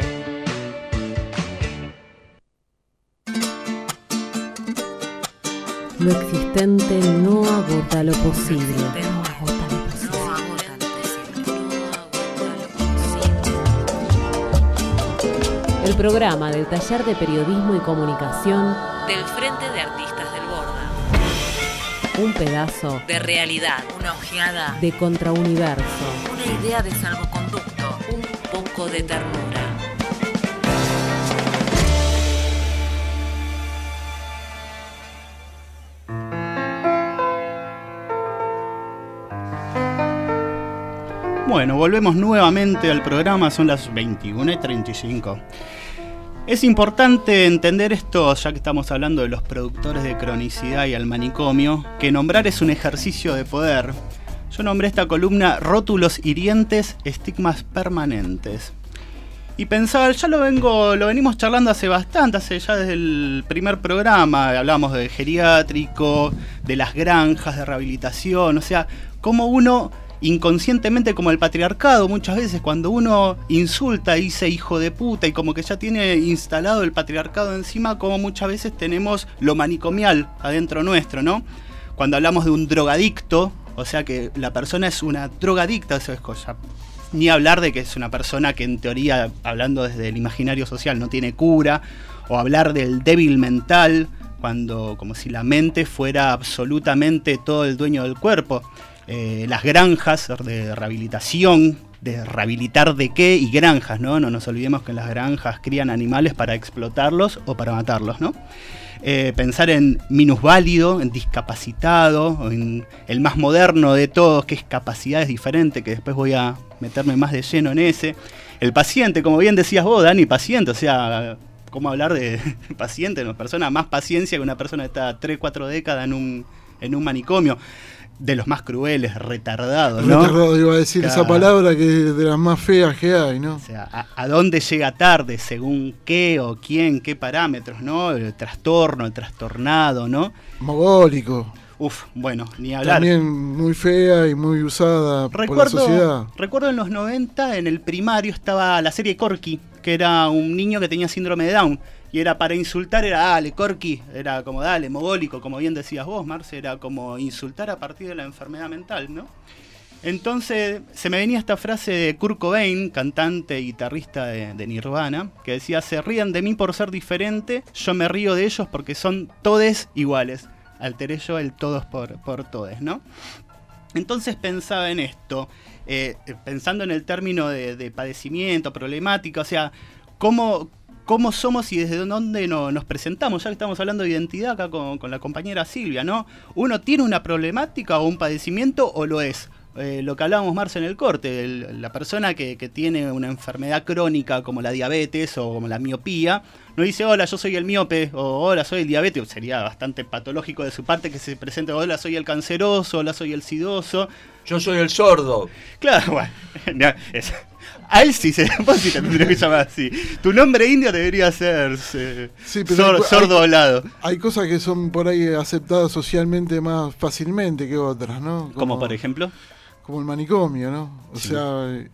Lo existente no agota lo posible. No agota lo posible. No agota lo posible. El programa del Taller de Periodismo y Comunicación del Frente de Artistas del Borda. Un pedazo de realidad, una ojeada de contrauniverso, una idea de salvoconducto, un poco de ternura. Bueno, volvemos nuevamente al programa, son las veintiuna y treinta y cinco. Es importante entender esto, ya que estamos hablando de los productores de cronicidad y al manicomio, que nombrar es un ejercicio de poder. Yo nombré esta columna Rótulos hirientes, estigmas permanentes. Y pensaba, ya lo vengo, lo venimos charlando hace bastante, hace ya desde el primer programa, hablamos de geriátrico, de las granjas de rehabilitación, o sea, cómo uno inconscientemente, como el patriarcado, muchas veces cuando uno insulta y dice hijo de puta y como que ya tiene instalado el patriarcado encima, como muchas veces tenemos lo manicomial adentro nuestro, ¿no? Cuando hablamos de un drogadicto, o sea que la persona es una drogadicta, eso es cosa. Ni hablar de que es una persona que en teoría, hablando desde el imaginario social, no tiene cura, o hablar del débil mental, cuando como si la mente fuera absolutamente todo el dueño del cuerpo. Eh, las granjas de rehabilitación, de rehabilitar de qué y granjas, ¿no? No nos olvidemos que en las granjas crían animales para explotarlos o para matarlos, ¿no? Eh, pensar en minusválido, en discapacitado, en el más moderno de todos, que es capacidades diferentes, que después voy a meterme más de lleno en ese. El paciente, como bien decías vos, Dani, paciente, o sea, ¿cómo hablar de paciente, una persona más paciencia que una persona que está tres, cuatro décadas en un, en un manicomio? De los más crueles, retardados, ¿no? Retardado, iba a decir Claro. esa palabra, que es de las más feas que hay, ¿no? O sea, a, a dónde llega tarde, según qué o quién, qué parámetros, ¿no? El trastorno, el trastornado, ¿no? Mogólico. Uf, bueno, ni hablar. También muy fea y muy usada por la Recuerdo, sociedad. recuerdo en los noventa, en el primario, estaba la serie Corky, que era un niño que tenía síndrome de Down. Y era para insultar, era dale, Corky, era como dale, mogólico, como bien decías vos, Marce, era como insultar a partir de la enfermedad mental, ¿no? Entonces se me venía esta frase de Kurt Cobain, cantante y guitarrista de, de Nirvana, que decía: se ríen de mí por ser diferente, yo me río de ellos porque son todes iguales. Alteré yo el todos por, por todes, ¿no? Entonces pensaba en esto, eh, pensando en el término de, de padecimiento, problemática, o sea, cómo... ¿Cómo somos y desde dónde no, nos presentamos? Ya que estamos hablando de identidad acá con, con la compañera Silvia, ¿no? ¿Uno tiene una problemática o un padecimiento o lo es? Eh, lo que hablábamos, Marce, en el corte, el, la persona que, que tiene una enfermedad crónica como la diabetes o como la miopía, no dice, hola, yo soy el miope, o hola, soy el diabético. Sería bastante patológico de su parte que se presente, hola, soy el canceroso, hola, soy el sidoso. Yo soy el sordo. Claro, bueno, es, a él sí se vos sí te tendrías que llamar así. Tu nombre indio debería ser eh, Sí, pero sor- hay- sordo hay- hablado. Hay cosas que son por ahí aceptadas socialmente más fácilmente que otras, ¿no? Como por ejemplo. Como el manicomio, ¿no? O Sí. sea, eh,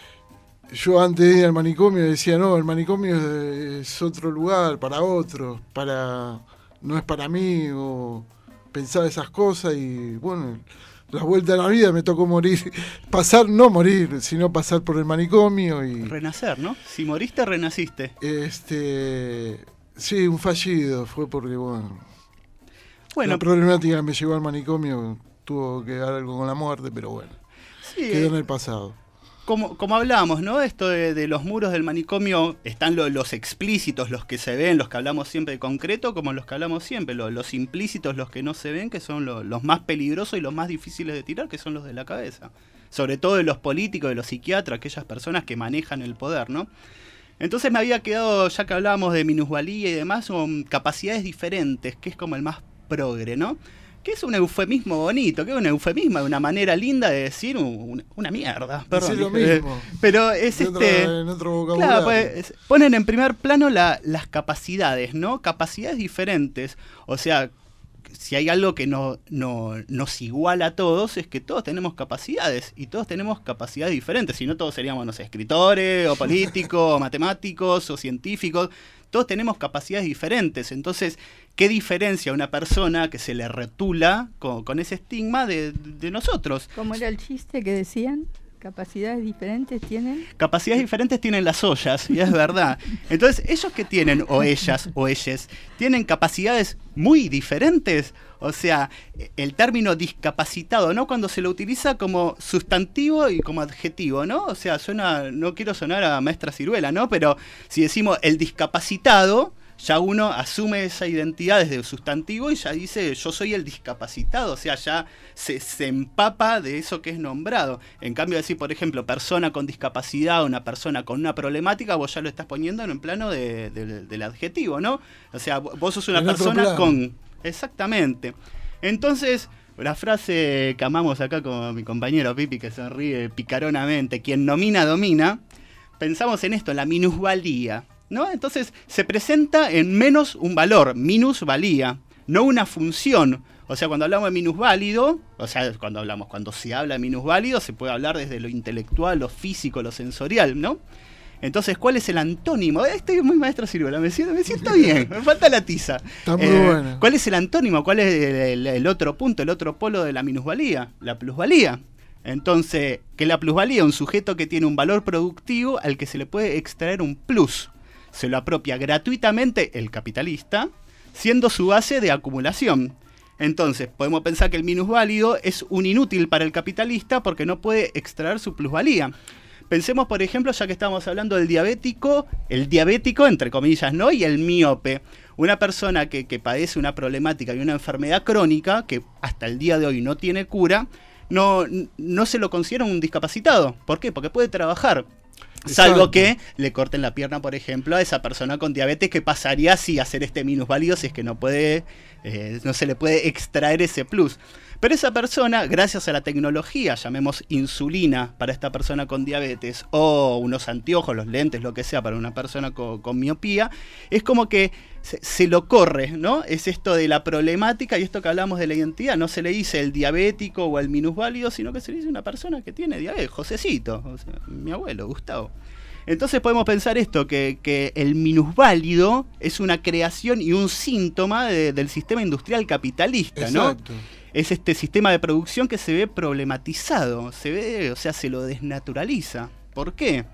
yo antes de ir al manicomio decía, no, el manicomio es, es otro lugar para otros, para no es para mí, o pensaba esas cosas y bueno, la vuelta a la vida me tocó morir, pasar, no morir, sino pasar por el manicomio y... Renacer, ¿no? Si moriste, renaciste. Este, sí, un fallido, fue porque, bueno, Bueno. la problemática me llevó al manicomio, tuvo que dar algo con la muerte, pero bueno, Sí, quedó eh, en el pasado. Como, como hablábamos, ¿no? Esto de, de los muros del manicomio, están lo- los explícitos, los que se ven, los que hablamos siempre de concreto, como los que hablamos siempre, lo- los implícitos, los que no se ven, que son lo- los más peligrosos y los más difíciles de tirar, que son los de la cabeza. Sobre todo de los políticos, de los psiquiatras, aquellas personas que manejan el poder, ¿no? Entonces me había quedado, ya que hablábamos de minusvalía y demás, son capacidades diferentes, que es como el más progre, ¿no? Que es un eufemismo bonito, que es un eufemismo, una manera linda de decir un- una mierda. Perdón, Decir lo dije, mismo. pero es De otra- este. en otro vocabulario. Claro, pues, es- ponen en primer plano la- las capacidades, ¿no? Capacidades diferentes. O sea, si hay algo que no, no, nos iguala a todos, es que todos tenemos capacidades. Y todos tenemos capacidades diferentes. Si no, todos seríamos, no sé, escritores, o políticos, o matemáticos, o científicos. Todos tenemos capacidades diferentes. Entonces, ¿qué diferencia una persona que se le retula con, con ese estigma de, de nosotros? ¿Cómo era el chiste que decían? ¿Capacidades diferentes tienen? Capacidades diferentes tienen las ollas, y es verdad. Entonces, ellos que tienen, o ellas, o ellas, tienen capacidades muy diferentes. O sea, el término discapacitado, ¿no? Cuando se lo utiliza como sustantivo y como adjetivo, ¿no? O sea, suena, no quiero sonar a maestra ciruela, ¿no? Pero si decimos el discapacitado, ya uno asume esa identidad desde el sustantivo y ya dice yo soy el discapacitado, o sea, ya se, se empapa de eso que es nombrado. En cambio, decir, por ejemplo, persona con discapacidad, una persona con una problemática, vos ya lo estás poniendo en el plano de, de, del adjetivo, ¿no? O sea, vos sos una En otro persona plano. con... Exactamente. Entonces, la frase que amamos acá con mi compañero Pipi, que sonríe picaronamente, quien nomina, domina, pensamos en esto, en la minusvalía, ¿no? Entonces se presenta en menos un valor, minusvalía, no una función. O sea, cuando hablamos de minusválido, o sea, cuando hablamos, cuando se habla de minusválido, se puede hablar desde lo intelectual, lo físico, lo sensorial, ¿no? Entonces, ¿cuál es el antónimo? Estoy muy maestro ciruela, me siento, me siento bien, me falta la tiza. Está muy bueno. ¿Cuál es el antónimo? ¿Cuál es el, el- el otro punto, el otro polo de la minusvalía? La plusvalía. Entonces, ¿qué es la plusvalía? Un sujeto que tiene un valor productivo al que se le puede extraer un plus. Se lo apropia gratuitamente el capitalista, siendo su base de acumulación. Entonces, podemos pensar que el minusválido es un inútil para el capitalista porque no puede extraer su plusvalía. Pensemos, por ejemplo, ya que estamos hablando del diabético, el diabético, entre comillas, ¿no? Y el míope. Una persona que, que padece una problemática y una enfermedad crónica, que hasta el día de hoy no tiene cura, no, no se lo considera un discapacitado. ¿Por qué? Porque puede trabajar. Salvo que le corten la pierna, por ejemplo, a esa persona con diabetes, que pasaría si hacer este minusválido si es que no puede, eh, no se le puede extraer ese plus. Pero esa persona, gracias a la tecnología, llamemos insulina para esta persona con diabetes, o unos anteojos, los lentes, lo que sea, para una persona con, con miopía, es como que se, se lo corre, ¿no? Es esto de la problemática y esto que hablamos de la identidad. No se le dice el diabético o el minusválido, sino que se le dice una persona que tiene diabetes, Josecito, o sea, mi abuelo, Gustavo. Entonces podemos pensar esto, que, que el minusválido es una creación y un síntoma de, del sistema industrial capitalista, ¿no? Exacto. Es este sistema de producción que se ve problematizado, se ve, o sea, se lo desnaturaliza. ¿Por qué?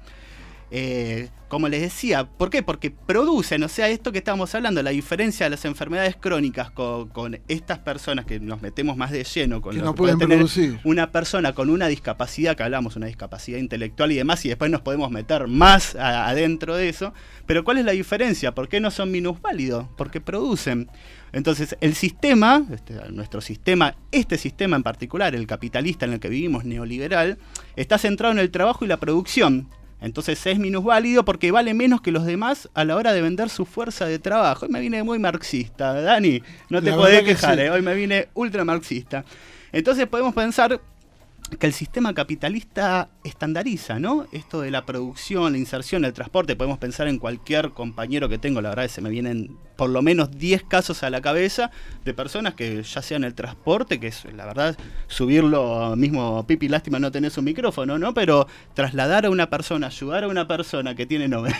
Eh, como les decía, ¿por qué? Porque producen, o sea, esto que estamos hablando, la diferencia de las enfermedades crónicas con, con estas personas que nos metemos más de lleno, con que lo no que puede pueden tener producir. una persona con una discapacidad, que hablamos, una discapacidad intelectual y demás, y después nos podemos meter más a, adentro de eso. Pero ¿cuál es la diferencia? ¿Por qué no son minusválidos? Porque producen. Entonces, el sistema, este, nuestro sistema, este sistema en particular, el capitalista en el que vivimos, neoliberal, está centrado en el trabajo y la producción. Entonces es minusválido porque vale menos que los demás a la hora de vender su fuerza de trabajo. Hoy me vine muy marxista, Dani, no te La podés verdad que quejar, sí. eh, hoy me vine ultra marxista. Entonces podemos pensar que el sistema capitalista estandariza, ¿no? Esto de la producción, la inserción, el transporte. Podemos pensar en cualquier compañero que tengo, la verdad es que se me vienen por lo menos diez casos a la cabeza de personas que ya sea en el transporte, que es la verdad subirlo mismo, Pipi, lástima no tenés un micrófono, ¿no? Pero trasladar a una persona, ayudar a una persona que tiene no,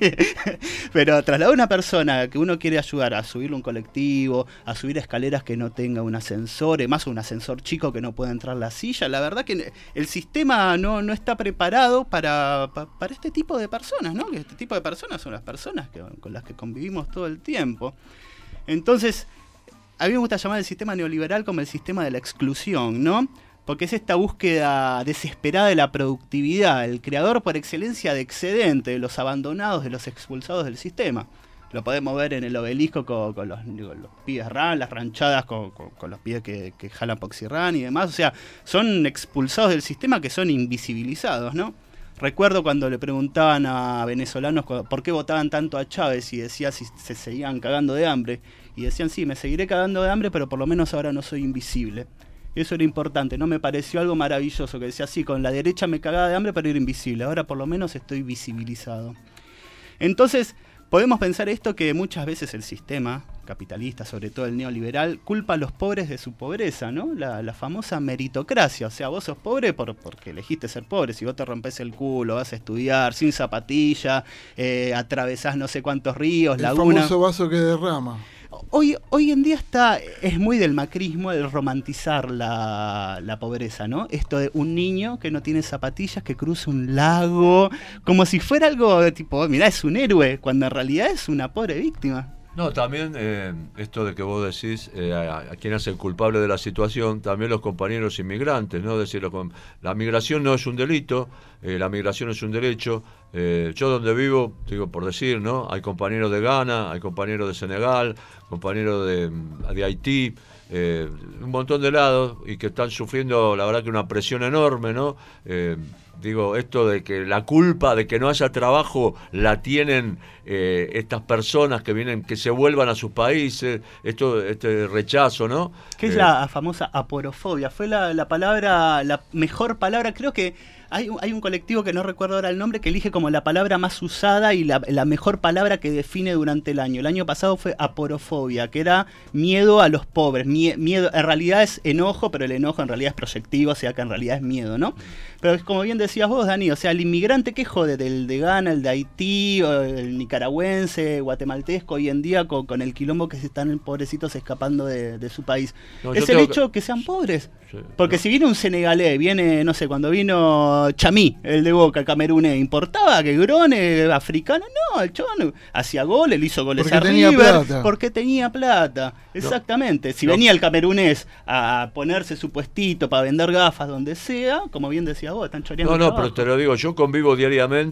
pero trasladar a una persona que uno quiere ayudar a subirle un colectivo, a subir escaleras que no tenga un ascensor, más un ascensor chico que no pueda entrar la silla, la verdad que el sistema no, no está preparado para, para, para este tipo de personas, ¿no? Que este tipo de personas son las personas que, con las que convivimos todo el tiempo. Entonces, a mí me gusta llamar el sistema neoliberal como el sistema de la exclusión, ¿no? Porque es esta búsqueda desesperada de la productividad, el creador por excelencia de excedente, de los abandonados, de los expulsados del sistema. Lo podemos ver en el obelisco con, con, los, con los pibes ran, las ranchadas con, con, con los pibes que, que jalan poxirran y demás. O sea, son expulsados del sistema que son invisibilizados, ¿no? Recuerdo cuando le preguntaban a venezolanos por qué votaban tanto a Chávez y decía si se seguían cagando de hambre. Y decían, sí, me seguiré cagando de hambre, pero por lo menos ahora no soy invisible. Eso era importante, ¿no? Me pareció algo maravilloso, que decía, sí, con la derecha me cagaba de hambre, pero era invisible. Ahora por lo menos estoy visibilizado. Entonces, podemos pensar esto, que muchas veces el sistema capitalista, sobre todo el neoliberal, culpa a los pobres de su pobreza, ¿no? La, la famosa meritocracia. O sea, vos sos pobre por, porque elegiste ser pobre. Si vos te rompés el culo, vas a estudiar sin zapatilla, eh, atravesás no sé cuántos ríos, el lagunas. famoso vaso que derrama. Hoy, hoy en día está, es muy del macrismo el romantizar la, la pobreza, ¿no? Esto de un niño que no tiene zapatillas, que cruza un lago, como si fuera algo de tipo, mirá, es un héroe, cuando en realidad es una pobre víctima. No, también eh, esto de que vos decís, eh, a, a quién es el culpable de la situación, también los compañeros inmigrantes, ¿no? Decir, la migración no es un delito, eh, la migración es un derecho. Eh, yo donde vivo, digo por decir, ¿no? Hay compañeros de Ghana, hay compañeros de Senegal, compañeros de, de Haití, eh, un montón de lados, y que están sufriendo, la verdad, que una presión enorme, ¿no? Eh, Digo, esto de que la culpa de que no haya trabajo la tienen eh, estas personas que vienen, que se vuelvan a sus países, esto, este rechazo, ¿no? ¿Qué es eh, la famosa aporofobia? Fue la, la palabra, la mejor palabra, creo que hay, hay un colectivo que no recuerdo ahora el nombre, que elige como la palabra más usada y la, la mejor palabra que define durante el año. El año pasado fue aporofobia, que era miedo a los pobres. Mie, miedo, en realidad es enojo, pero el enojo en realidad es proyectivo, o sea que en realidad es miedo, ¿no? Pero como bien decías vos, Dani, o sea, el inmigrante, ¿qué jode? Del de Ghana, el de Haití, el nicaragüense, guatemalteco, hoy en día con, con el quilombo que se están pobrecitos escapando de, de su país. No, es el hecho que... que sean pobres. Sí, porque no. Si viene un senegalés, viene, no sé, cuando vino Chamí, el de Boca, camerunés, ¿importaba que Grone, africano? No, el chabón hacía goles, le hizo goles porque a tenía River, plata. Porque tenía plata. Exactamente. No. Si no. venía el camerunés a ponerse su puestito para vender gafas donde sea, como bien decía vos, están choreando. No, no, pero te lo digo, yo convivo diariamente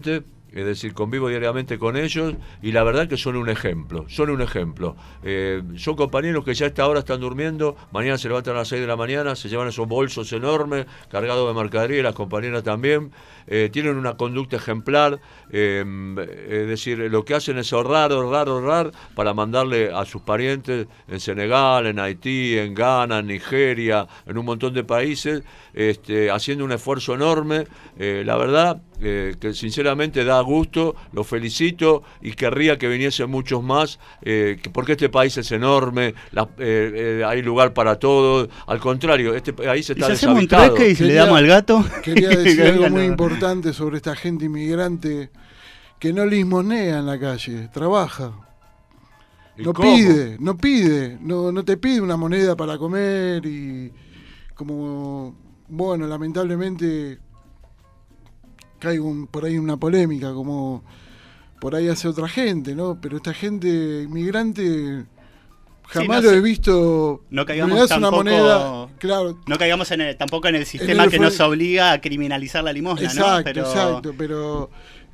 es decir, convivo diariamente con ellos y la verdad que son un ejemplo, son un ejemplo. Eh, son compañeros que ya a esta hora están durmiendo, mañana se levantan a las seis de la mañana, se llevan esos bolsos enormes cargados de mercadería y las compañeras también. Eh, tienen una conducta ejemplar, eh, es decir, lo que hacen es ahorrar, ahorrar, ahorrar para mandarle a sus parientes en Senegal, en Haití, en Ghana, en Nigeria, en un montón de países, este, haciendo un esfuerzo enorme. Eh, la verdad eh, que sinceramente da gusto, los felicito y querría que viniesen muchos más, eh, porque este país es enorme, la, eh, eh, hay lugar para todos. Al contrario, este país está ¿Y si hacemos deshabitado. un trueque y si le damos al gato? Quería decir algo muy importante sobre esta gente inmigrante que no limosnea en la calle, trabaja. No cómo? pide, no pide, no, no te pide una moneda para comer y como, bueno, lamentablemente caigo un, por ahí en una polémica, como por ahí hace otra gente, ¿no? Pero esta gente inmigrante jamás sí, no lo he sé. visto. No caigamos me das tampoco, una moneda, claro. No caigamos en el, tampoco en el sistema el que fue- nos obliga a criminalizar la limosna, Exacto, ¿no? Pero, exacto, pero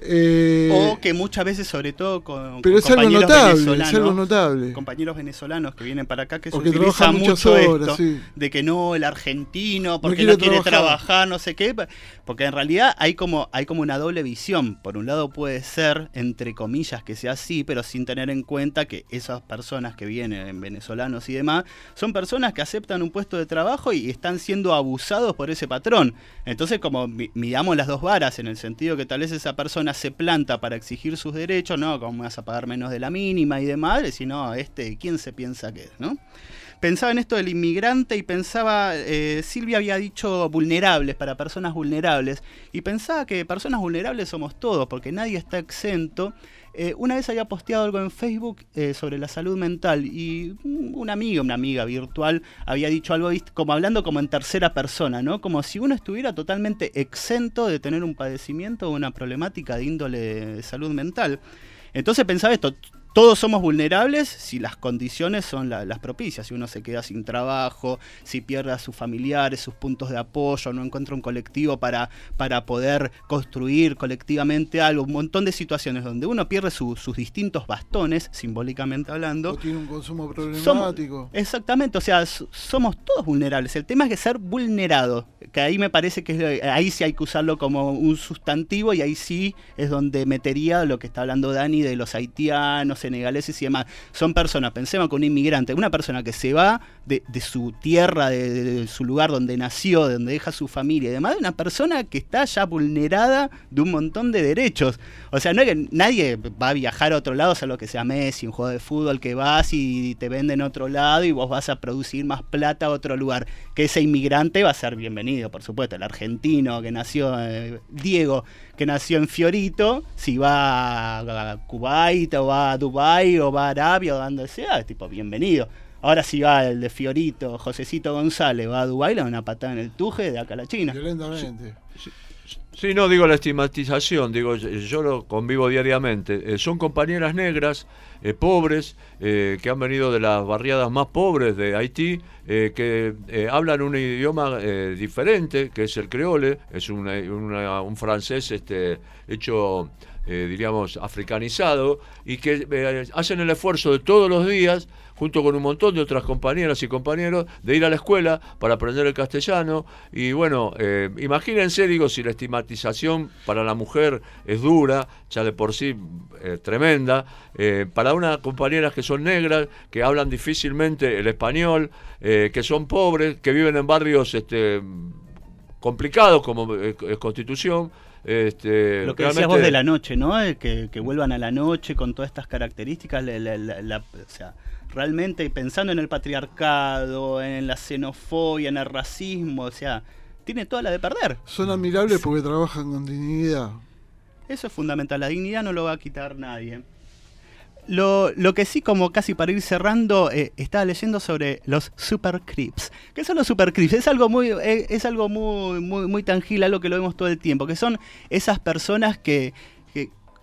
eh, o que muchas veces, sobre todo con, pero con es algo compañeros notable, venezolanos, es algo notable. compañeros venezolanos que vienen para acá, que se Porque utiliza trabajan muchas mucho horas, esto sí. de que no, el argentino, porque quiere no quiere trabajar. trabajar, no sé qué, porque en realidad hay como, hay como una doble visión. Por un lado puede ser, entre comillas, que sea así, pero sin tener en cuenta que esas personas que vienen, venezolanos y demás, son personas que aceptan un puesto de trabajo y están siendo abusados por ese patrón. Entonces, como mi- miramos las dos varas, en el sentido que tal vez esa persona se planta para exigir sus derechos, ¿no? Como vas a pagar menos de la mínima y demás, y si no, este, ¿quién se piensa que es, no? Pensaba en esto del inmigrante y pensaba, eh, Silvia había dicho vulnerables, para personas vulnerables, y pensaba que personas vulnerables somos todos, porque nadie está exento. Eh, una vez había posteado algo en Facebook eh, sobre la salud mental y una amiga, una amiga virtual, había dicho algo ¿viste? Como hablando como en tercera persona, ¿no? Como si uno estuviera totalmente exento de tener un padecimiento o una problemática de índole de salud mental. Entonces pensaba esto, todos somos vulnerables si las condiciones son la, las propicias, si uno se queda sin trabajo, si pierde a sus familiares, sus puntos de apoyo, no encuentra un colectivo para, para poder construir colectivamente algo, un montón de situaciones donde uno pierde su, sus distintos bastones, simbólicamente hablando. O tiene un consumo Somos, problemático. exactamente, o sea, so- somos todos vulnerables. El tema es que ser vulnerado, que ahí me parece que es, ahí sí hay que usarlo como un sustantivo y ahí sí es donde metería lo que está hablando Dani de los haitianos, senegaleses y demás. Son personas, pensemos con un inmigrante, una persona que se va de, de su tierra, de, de- de su lugar donde nació, de donde deja su familia y demás, de una persona que está ya vulnerada de un montón de derechos. O sea, no es que nadie va a viajar a otro lado, salvo que sea Messi, un juego de fútbol que vas y te venden a otro lado y vos vas a producir más plata a otro lugar. Que ese inmigrante va a ser bienvenido, por supuesto. El argentino que nació, eh, Diego, que nació en Fiorito, si va a, a Kuwait o va a Dubái o va a Arabia o donde sea, es tipo bienvenido. Ahora si va el de Fiorito, Josecito González, va a Dubái, le da una patada en el tuje de acá a la China. Violentamente. Sí, no, digo la estigmatización, digo, yo lo convivo diariamente. Eh, son compañeras negras, eh, pobres, eh, que han venido de las barriadas más pobres de Haití, eh, que eh, hablan un idioma eh, diferente, que es el creole, es una- una- un francés este, hecho, eh, diríamos, africanizado, y que eh, hacen el esfuerzo de todos los días, junto con un montón de otras compañeras y compañeros, de ir a la escuela para aprender el castellano. Y bueno, eh, imagínense, digo, si la estigmatización para la mujer es dura, ya de por sí eh, tremenda, eh, para unas compañeras que son negras, que hablan difícilmente el español, eh, que son pobres, que viven en barrios este, complicados como eh, es Constitución. Este, Lo que decías realmente- vos de la noche, ¿no? Eh, Que, que vuelvan a la noche con todas estas características, la- la- la- la- o sea, realmente pensando en el patriarcado, en la xenofobia, en el racismo, o sea, tiene toda la de perder. Son admirables porque trabajan con dignidad. Eso es fundamental, la dignidad no lo va a quitar nadie. Lo, lo que sí, como casi para ir cerrando, eh, estaba leyendo sobre los super creeps. ¿Qué son los super creeps? Es algo muy, eh, es algo muy, muy, muy tangible, algo que lo vemos todo el tiempo, que son esas personas que, que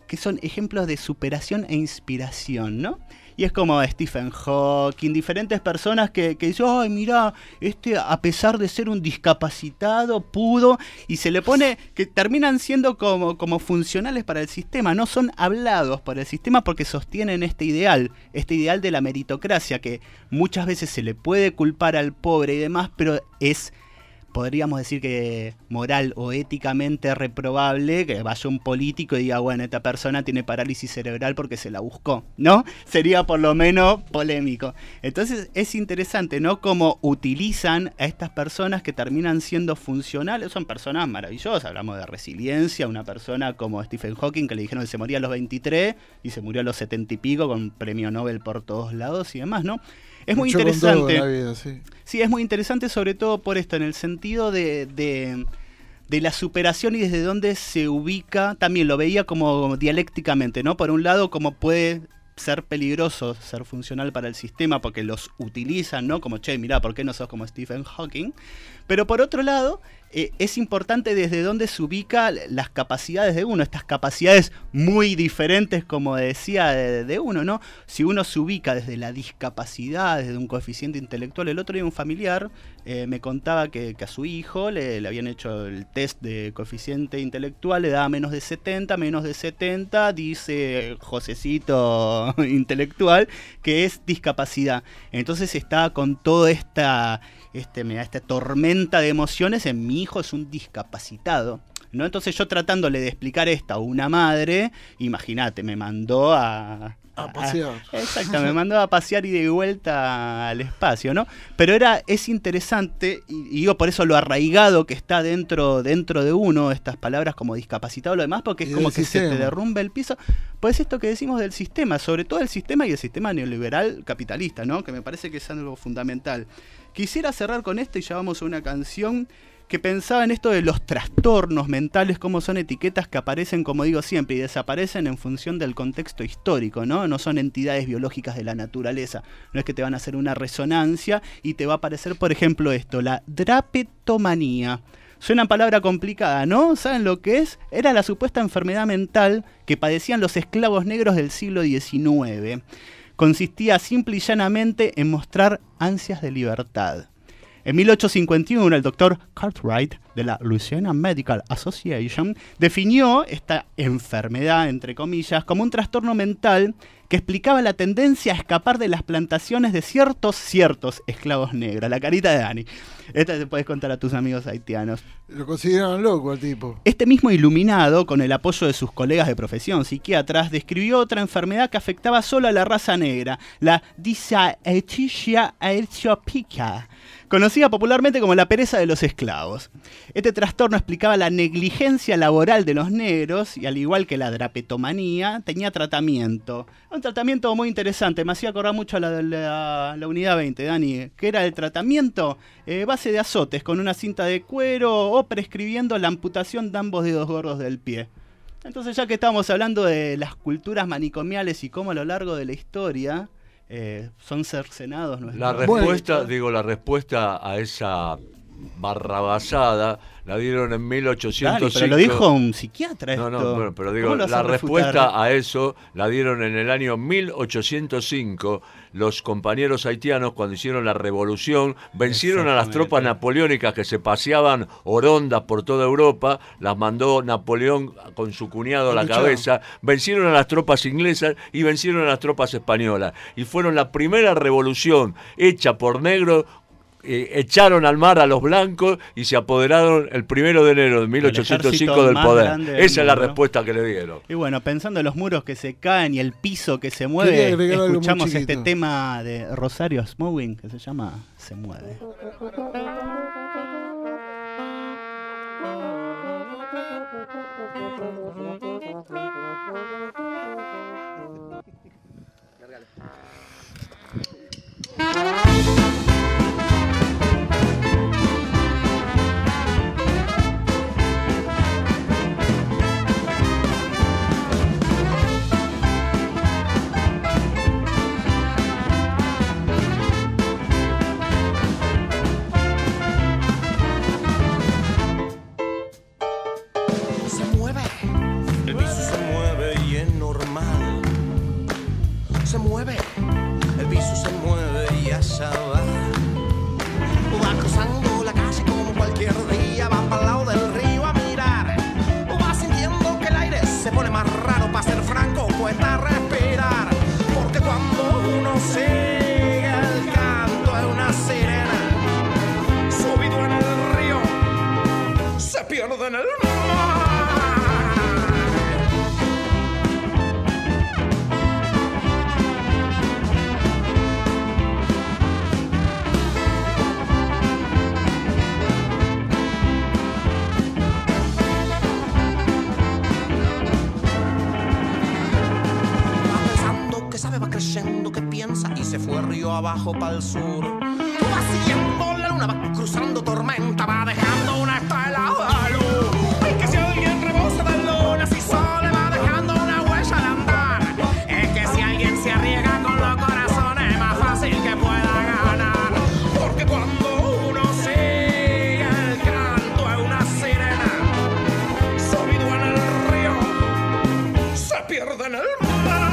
que son ejemplos de superación e inspiración, ¿no? Y es como Stephen Hawking, diferentes personas que, que dicen, ay, mira, este a pesar de ser un discapacitado pudo, y se le pone que terminan siendo como, como funcionales para el sistema, no son hablados por el sistema porque sostienen este ideal, este ideal de la meritocracia, que muchas veces se le puede culpar al pobre y demás, pero es, podríamos decir que moral o éticamente reprobable que vaya un político y diga, bueno, esta persona tiene parálisis cerebral porque se la buscó, ¿no? Sería por lo menos polémico. Entonces es interesante, ¿no? Cómo utilizan a estas personas que terminan siendo funcionales. Son personas maravillosas, hablamos de resiliencia, una persona como Stephen Hawking que le dijeron que se moría a los veintitrés y se murió a los setenta y pico con premio Nobel por todos lados y demás, ¿no? Es muy interesante. La vida, sí. sí, es muy interesante sobre todo por esto, en el sentido de, de, de la superación y desde dónde se ubica. También lo veía como dialécticamente, ¿no? Por un lado, como puede ser peligroso ser funcional para el sistema porque los utilizan, ¿no? Como, che, mirá, ¿por qué no sos como Stephen Hawking? Pero por otro lado, eh, es importante desde dónde se ubica las capacidades de uno, estas capacidades muy diferentes, como decía, de, de uno, ¿no? Si uno se ubica desde la discapacidad, desde un coeficiente intelectual. El otro día un familiar eh, me contaba que, que a su hijo le, le habían hecho el test de coeficiente intelectual, le daba menos de setenta, menos de setenta, dice Josecito intelectual, que es discapacidad. Entonces está con toda esta... Este, mira, esta tormenta de emociones en mi hijo es un discapacitado, ¿no? Entonces yo tratándole de explicar esto a una madre, imagínate, me mandó a... A pasear. A, exacto, me mandó a pasear y de vuelta al espacio, ¿no? Pero era, es interesante, y, y digo por eso lo arraigado que está dentro, dentro de uno, estas palabras como discapacitado y lo demás, porque es como que sistema. Se te derrumba el piso. Pues esto que decimos del sistema, sobre todo el sistema y el sistema neoliberal capitalista, ¿no? Que me parece que es algo fundamental. Quisiera cerrar con esto y ya vamos a una canción que pensaba en esto de los trastornos mentales, cómo son etiquetas que aparecen, como digo siempre, y desaparecen en función del contexto histórico, ¿no? No son entidades biológicas de la naturaleza. No es que te van a hacer una resonancia y te va a aparecer, por ejemplo, esto, la drapetomanía. Suena palabra complicada, ¿no? ¿Saben lo que es? Era la supuesta enfermedad mental que padecían los esclavos negros del siglo diecinueve. Consistía simple y llanamente en mostrar ansias de libertad. En mil ochocientos cincuenta y uno, el doctor Cartwright de la Louisiana Medical Association definió esta enfermedad, entre comillas, como un trastorno mental que explicaba la tendencia a escapar de las plantaciones de ciertos, ciertos esclavos negros. La carita de Dani. Esta te puedes contar a tus amigos haitianos. Lo consideraban loco al tipo. Este mismo iluminado, con el apoyo de sus colegas de profesión, psiquiatras, describió otra enfermedad que afectaba solo a la raza negra, la dysaesthesia ethiopica, conocida popularmente como la pereza de los esclavos. Este trastorno explicaba la negligencia laboral de los negros y, al igual que la drapetomanía, tenía tratamiento. Un tratamiento muy interesante, me hacía acordar mucho a la de la, la unidad veinte, Dani, que era el tratamiento eh, base de azotes con una cinta de cuero o prescribiendo la amputación de ambos dedos gordos del pie. Entonces, ya que estamos hablando de las culturas manicomiales y cómo a lo largo de la historia eh, son cercenados nuestros... La respuesta, bueno, digo, la respuesta a esa barrabasada la dieron en mil ochocientos cinco. Dani, pero lo dijo un psiquiatra esto. No, no, pero, pero digo, la respuesta a eso la dieron en el año mil ochocientos cinco los compañeros haitianos cuando hicieron la revolución, vencieron a las tropas napoleónicas que se paseaban orondas por toda Europa, las mandó Napoleón con su cuñado a la cabeza, vencieron a las tropas inglesas y vencieron a las tropas españolas. Y fueron la primera revolución hecha por negros. Eh, echaron al mar a los blancos y se apoderaron el primero de enero de mil ochocientos cinco del poder. Esa es la respuesta que le dieron. Y bueno, pensando en los muros que se caen y el piso que se mueve, escuchamos este tema de Rosario Smowing que se llama Se Mueve. El piso se mueve y se mueve, el piso se mueve y allá va. Va cruzando la calle como cualquier día, va para el lado del río a mirar. Va sintiendo que el aire se pone más raro, para ser franco cuesta respirar. Porque cuando uno sigue el canto de una sirena, subido en el río, se pierde en el mar. Va creyendo que piensa y se fue río abajo para el sur. Va siguiendo la luna, va cruzando tormenta, va dejando una estela de luz. Y que si alguien rebosa de luna, si solo le va dejando una huella al andar. Es que si alguien se arriesga con los corazones, es más fácil que pueda ganar. Porque cuando uno sigue el canto de una sirena, subido en el río, se pierde en el mar.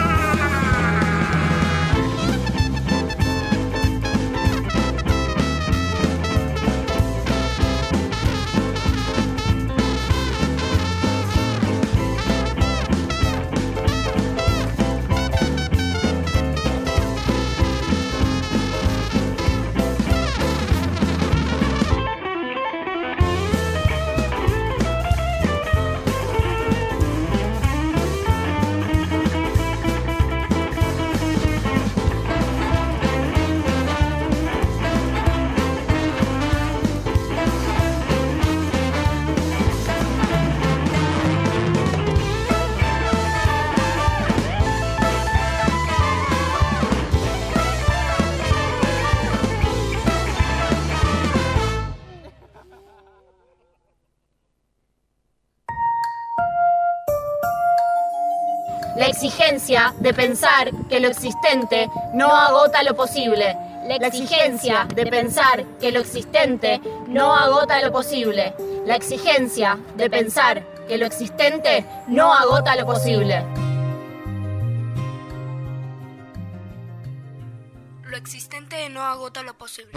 La exigencia de pensar que lo existente no agota lo posible. La exigencia de pensar que lo existente no agota lo posible. La exigencia de pensar que lo existente no agota lo posible. Lo existente no agota lo posible.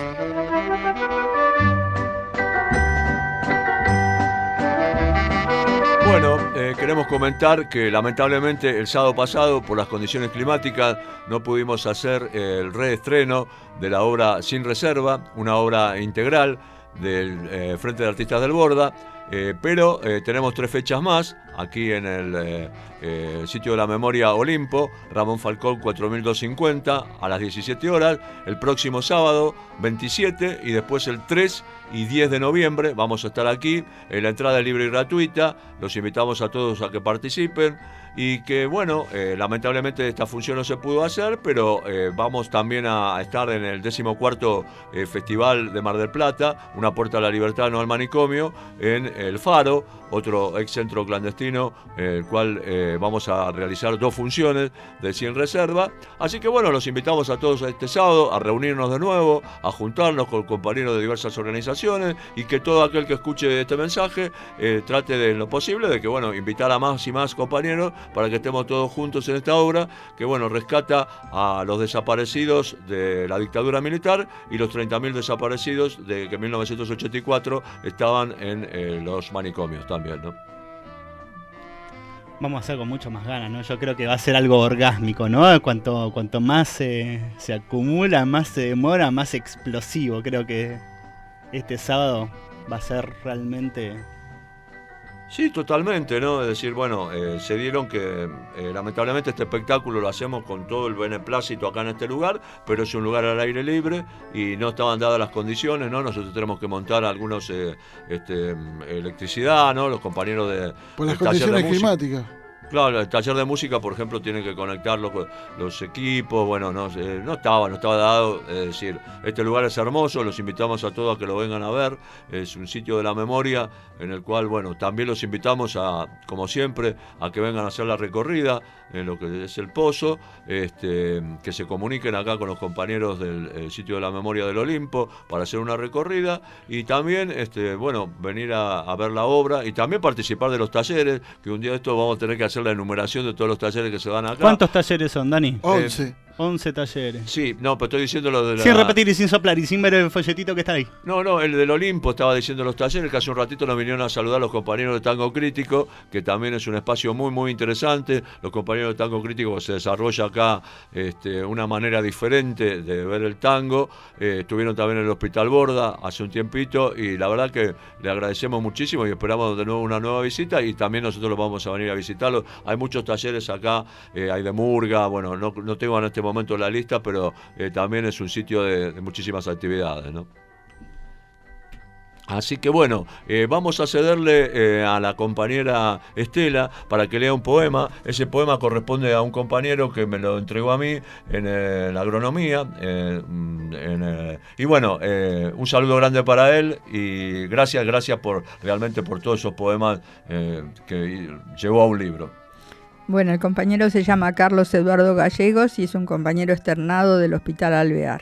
Bueno, eh, queremos comentar que lamentablemente el sábado pasado, por las condiciones climáticas, no pudimos hacer el reestreno de la obra Sin Reserva, una obra integral del eh, Frente de Artistas del Borda, eh, pero eh, tenemos tres fechas más aquí en el eh, eh, sitio de la memoria Olimpo, Ramón Falcón cuatro mil doscientos cincuenta, a las diecisiete horas, el próximo sábado veintisiete, y después el tres y diez de noviembre vamos a estar aquí. En la entrada es libre y gratuita, los invitamos a todos a que participen. Y que bueno, eh, lamentablemente esta función no se pudo hacer, pero eh, vamos también a, a estar en el decimocuarto eh, Festival de Mar del Plata, Una Puerta a la Libertad, no al manicomio, en El Faro, otro ex centro clandestino, eh, el cual eh, vamos a realizar dos funciones de Sin Reserva. Así que bueno, los invitamos a todos este sábado a reunirnos de nuevo, a juntarnos con compañeros de diversas organizaciones, y que todo aquel que escuche este mensaje eh, trate de lo posible de que bueno, invitar a más y más compañeros para que estemos todos juntos en esta obra que bueno, rescata a los desaparecidos de la dictadura militar y los treinta mil desaparecidos de que en mil novecientos ochenta y cuatro estaban en eh, los manicomios también, ¿no? Vamos a hacer con mucho más ganas, ¿no? Yo creo que va a ser algo orgásmico, ¿no? Cuanto, cuanto más eh, se acumula, más se demora, más explosivo. Creo que este sábado va a ser realmente... Sí, totalmente, ¿no? Es decir, bueno, eh, se dieron que eh, lamentablemente este espectáculo lo hacemos con todo el beneplácito acá en este lugar, pero es un lugar al aire libre y no estaban dadas las condiciones, ¿no? Nosotros tenemos que montar algunos eh, este, electricidad, ¿no? Los compañeros de... Por las condiciones climáticas. Claro, el taller de música, por ejemplo, tiene que conectar los, los equipos, bueno, no, eh, no estaba, no estaba dado, es decir, este lugar es hermoso, los invitamos a todos a que lo vengan a ver, es un sitio de la memoria en el cual, bueno, también los invitamos a, como siempre, a que vengan a hacer la recorrida en lo que es el Pozo, este, que se comuniquen acá con los compañeros del sitio de la memoria del Olimpo para hacer una recorrida y también, este, bueno, venir a, a ver la obra y también participar de los talleres, que un día de esto vamos a tener que hacer la enumeración de todos los talleres que se dan acá. ¿Cuántos talleres son, Dani? once. Eh, once talleres. Sí, no, pero estoy diciendo lo de la... Sin repetir y sin soplar y sin ver el folletito que está ahí. No, no, el del Olimpo estaba diciendo los talleres, que hace un ratito nos vinieron a saludar los compañeros de Tango Crítico, que también es un espacio muy, muy interesante. Los compañeros de Tango Crítico, se desarrolla acá este, una manera diferente de ver el tango. Eh, estuvieron también en el Hospital Borda hace un tiempito y la verdad que le agradecemos muchísimo y esperamos de nuevo una nueva visita y también nosotros los vamos a venir a visitarlos. Hay muchos talleres acá, eh, hay de murga, bueno, no, no tengo en este momento la lista, pero eh, también es un sitio de, de muchísimas actividades, ¿no? Así que bueno, eh, vamos a cederle eh, a la compañera Estela para que lea un poema. Ese poema corresponde a un compañero que me lo entregó a mí en eh, la agronomía. Eh, en, eh, y bueno, eh, un saludo grande para él y gracias, gracias por realmente por todos esos poemas eh, que llevó a un libro. Bueno, el compañero se llama Carlos Eduardo Gallegos y es un compañero externado del Hospital Alvear.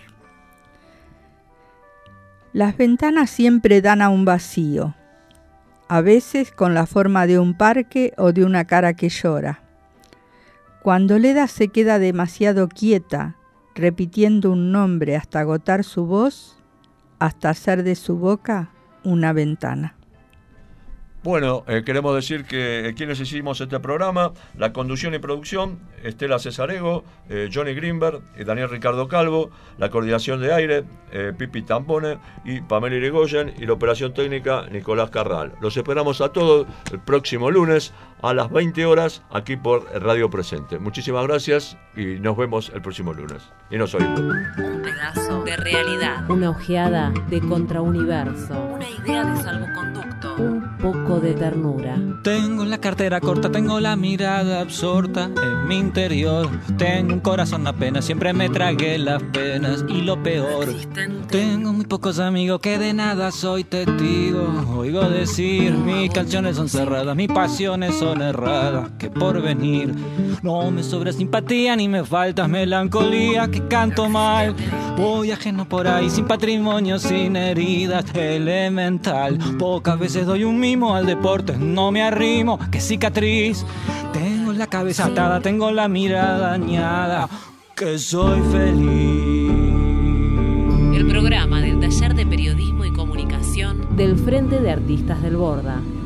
Las ventanas siempre dan a un vacío, a veces con la forma de un parque o de una cara que llora. Cuando Leda se queda demasiado quieta, repitiendo un nombre hasta agotar su voz, hasta hacer de su boca una ventana. Bueno, eh, queremos decir que eh, quienes hicimos este programa, la conducción y producción, Estela Cesarego, eh, Johnny Greenberg, eh, Daniel Ricardo Calvo, la coordinación de aire, eh, Pipi Tampone y Pamela Irigoyen, y la operación técnica, Nicolás Carral. Los esperamos a todos el próximo lunes a las veinte horas aquí por Radio Presente. Muchísimas gracias y nos vemos el próximo lunes. Y nos oímos. Un pedazo de realidad. Una ojeada de contrauniverso. Una idea de salvoconducto. Un poco de ternura. Tengo la cartera corta, tengo la mirada absorta en mi interior. Tengo un corazón apenas, siempre me tragué las penas. Y lo peor, tengo muy pocos amigos que de nada soy testigo. Oigo decir, mis canciones son cerradas, mis pasiones son erradas. Que por venir no me sobra simpatía ni me falta melancolía. Que canto mal, voy ajeno por ahí, sin patrimonio, sin heridas, elemental. Pocas veces doy un mimo al deporte, no me arrimo, que cicatriz. Tengo la cabeza atada, tengo la mirada dañada, que soy feliz. El programa del Taller de Periodismo y Comunicación del Frente de Artistas del Borda.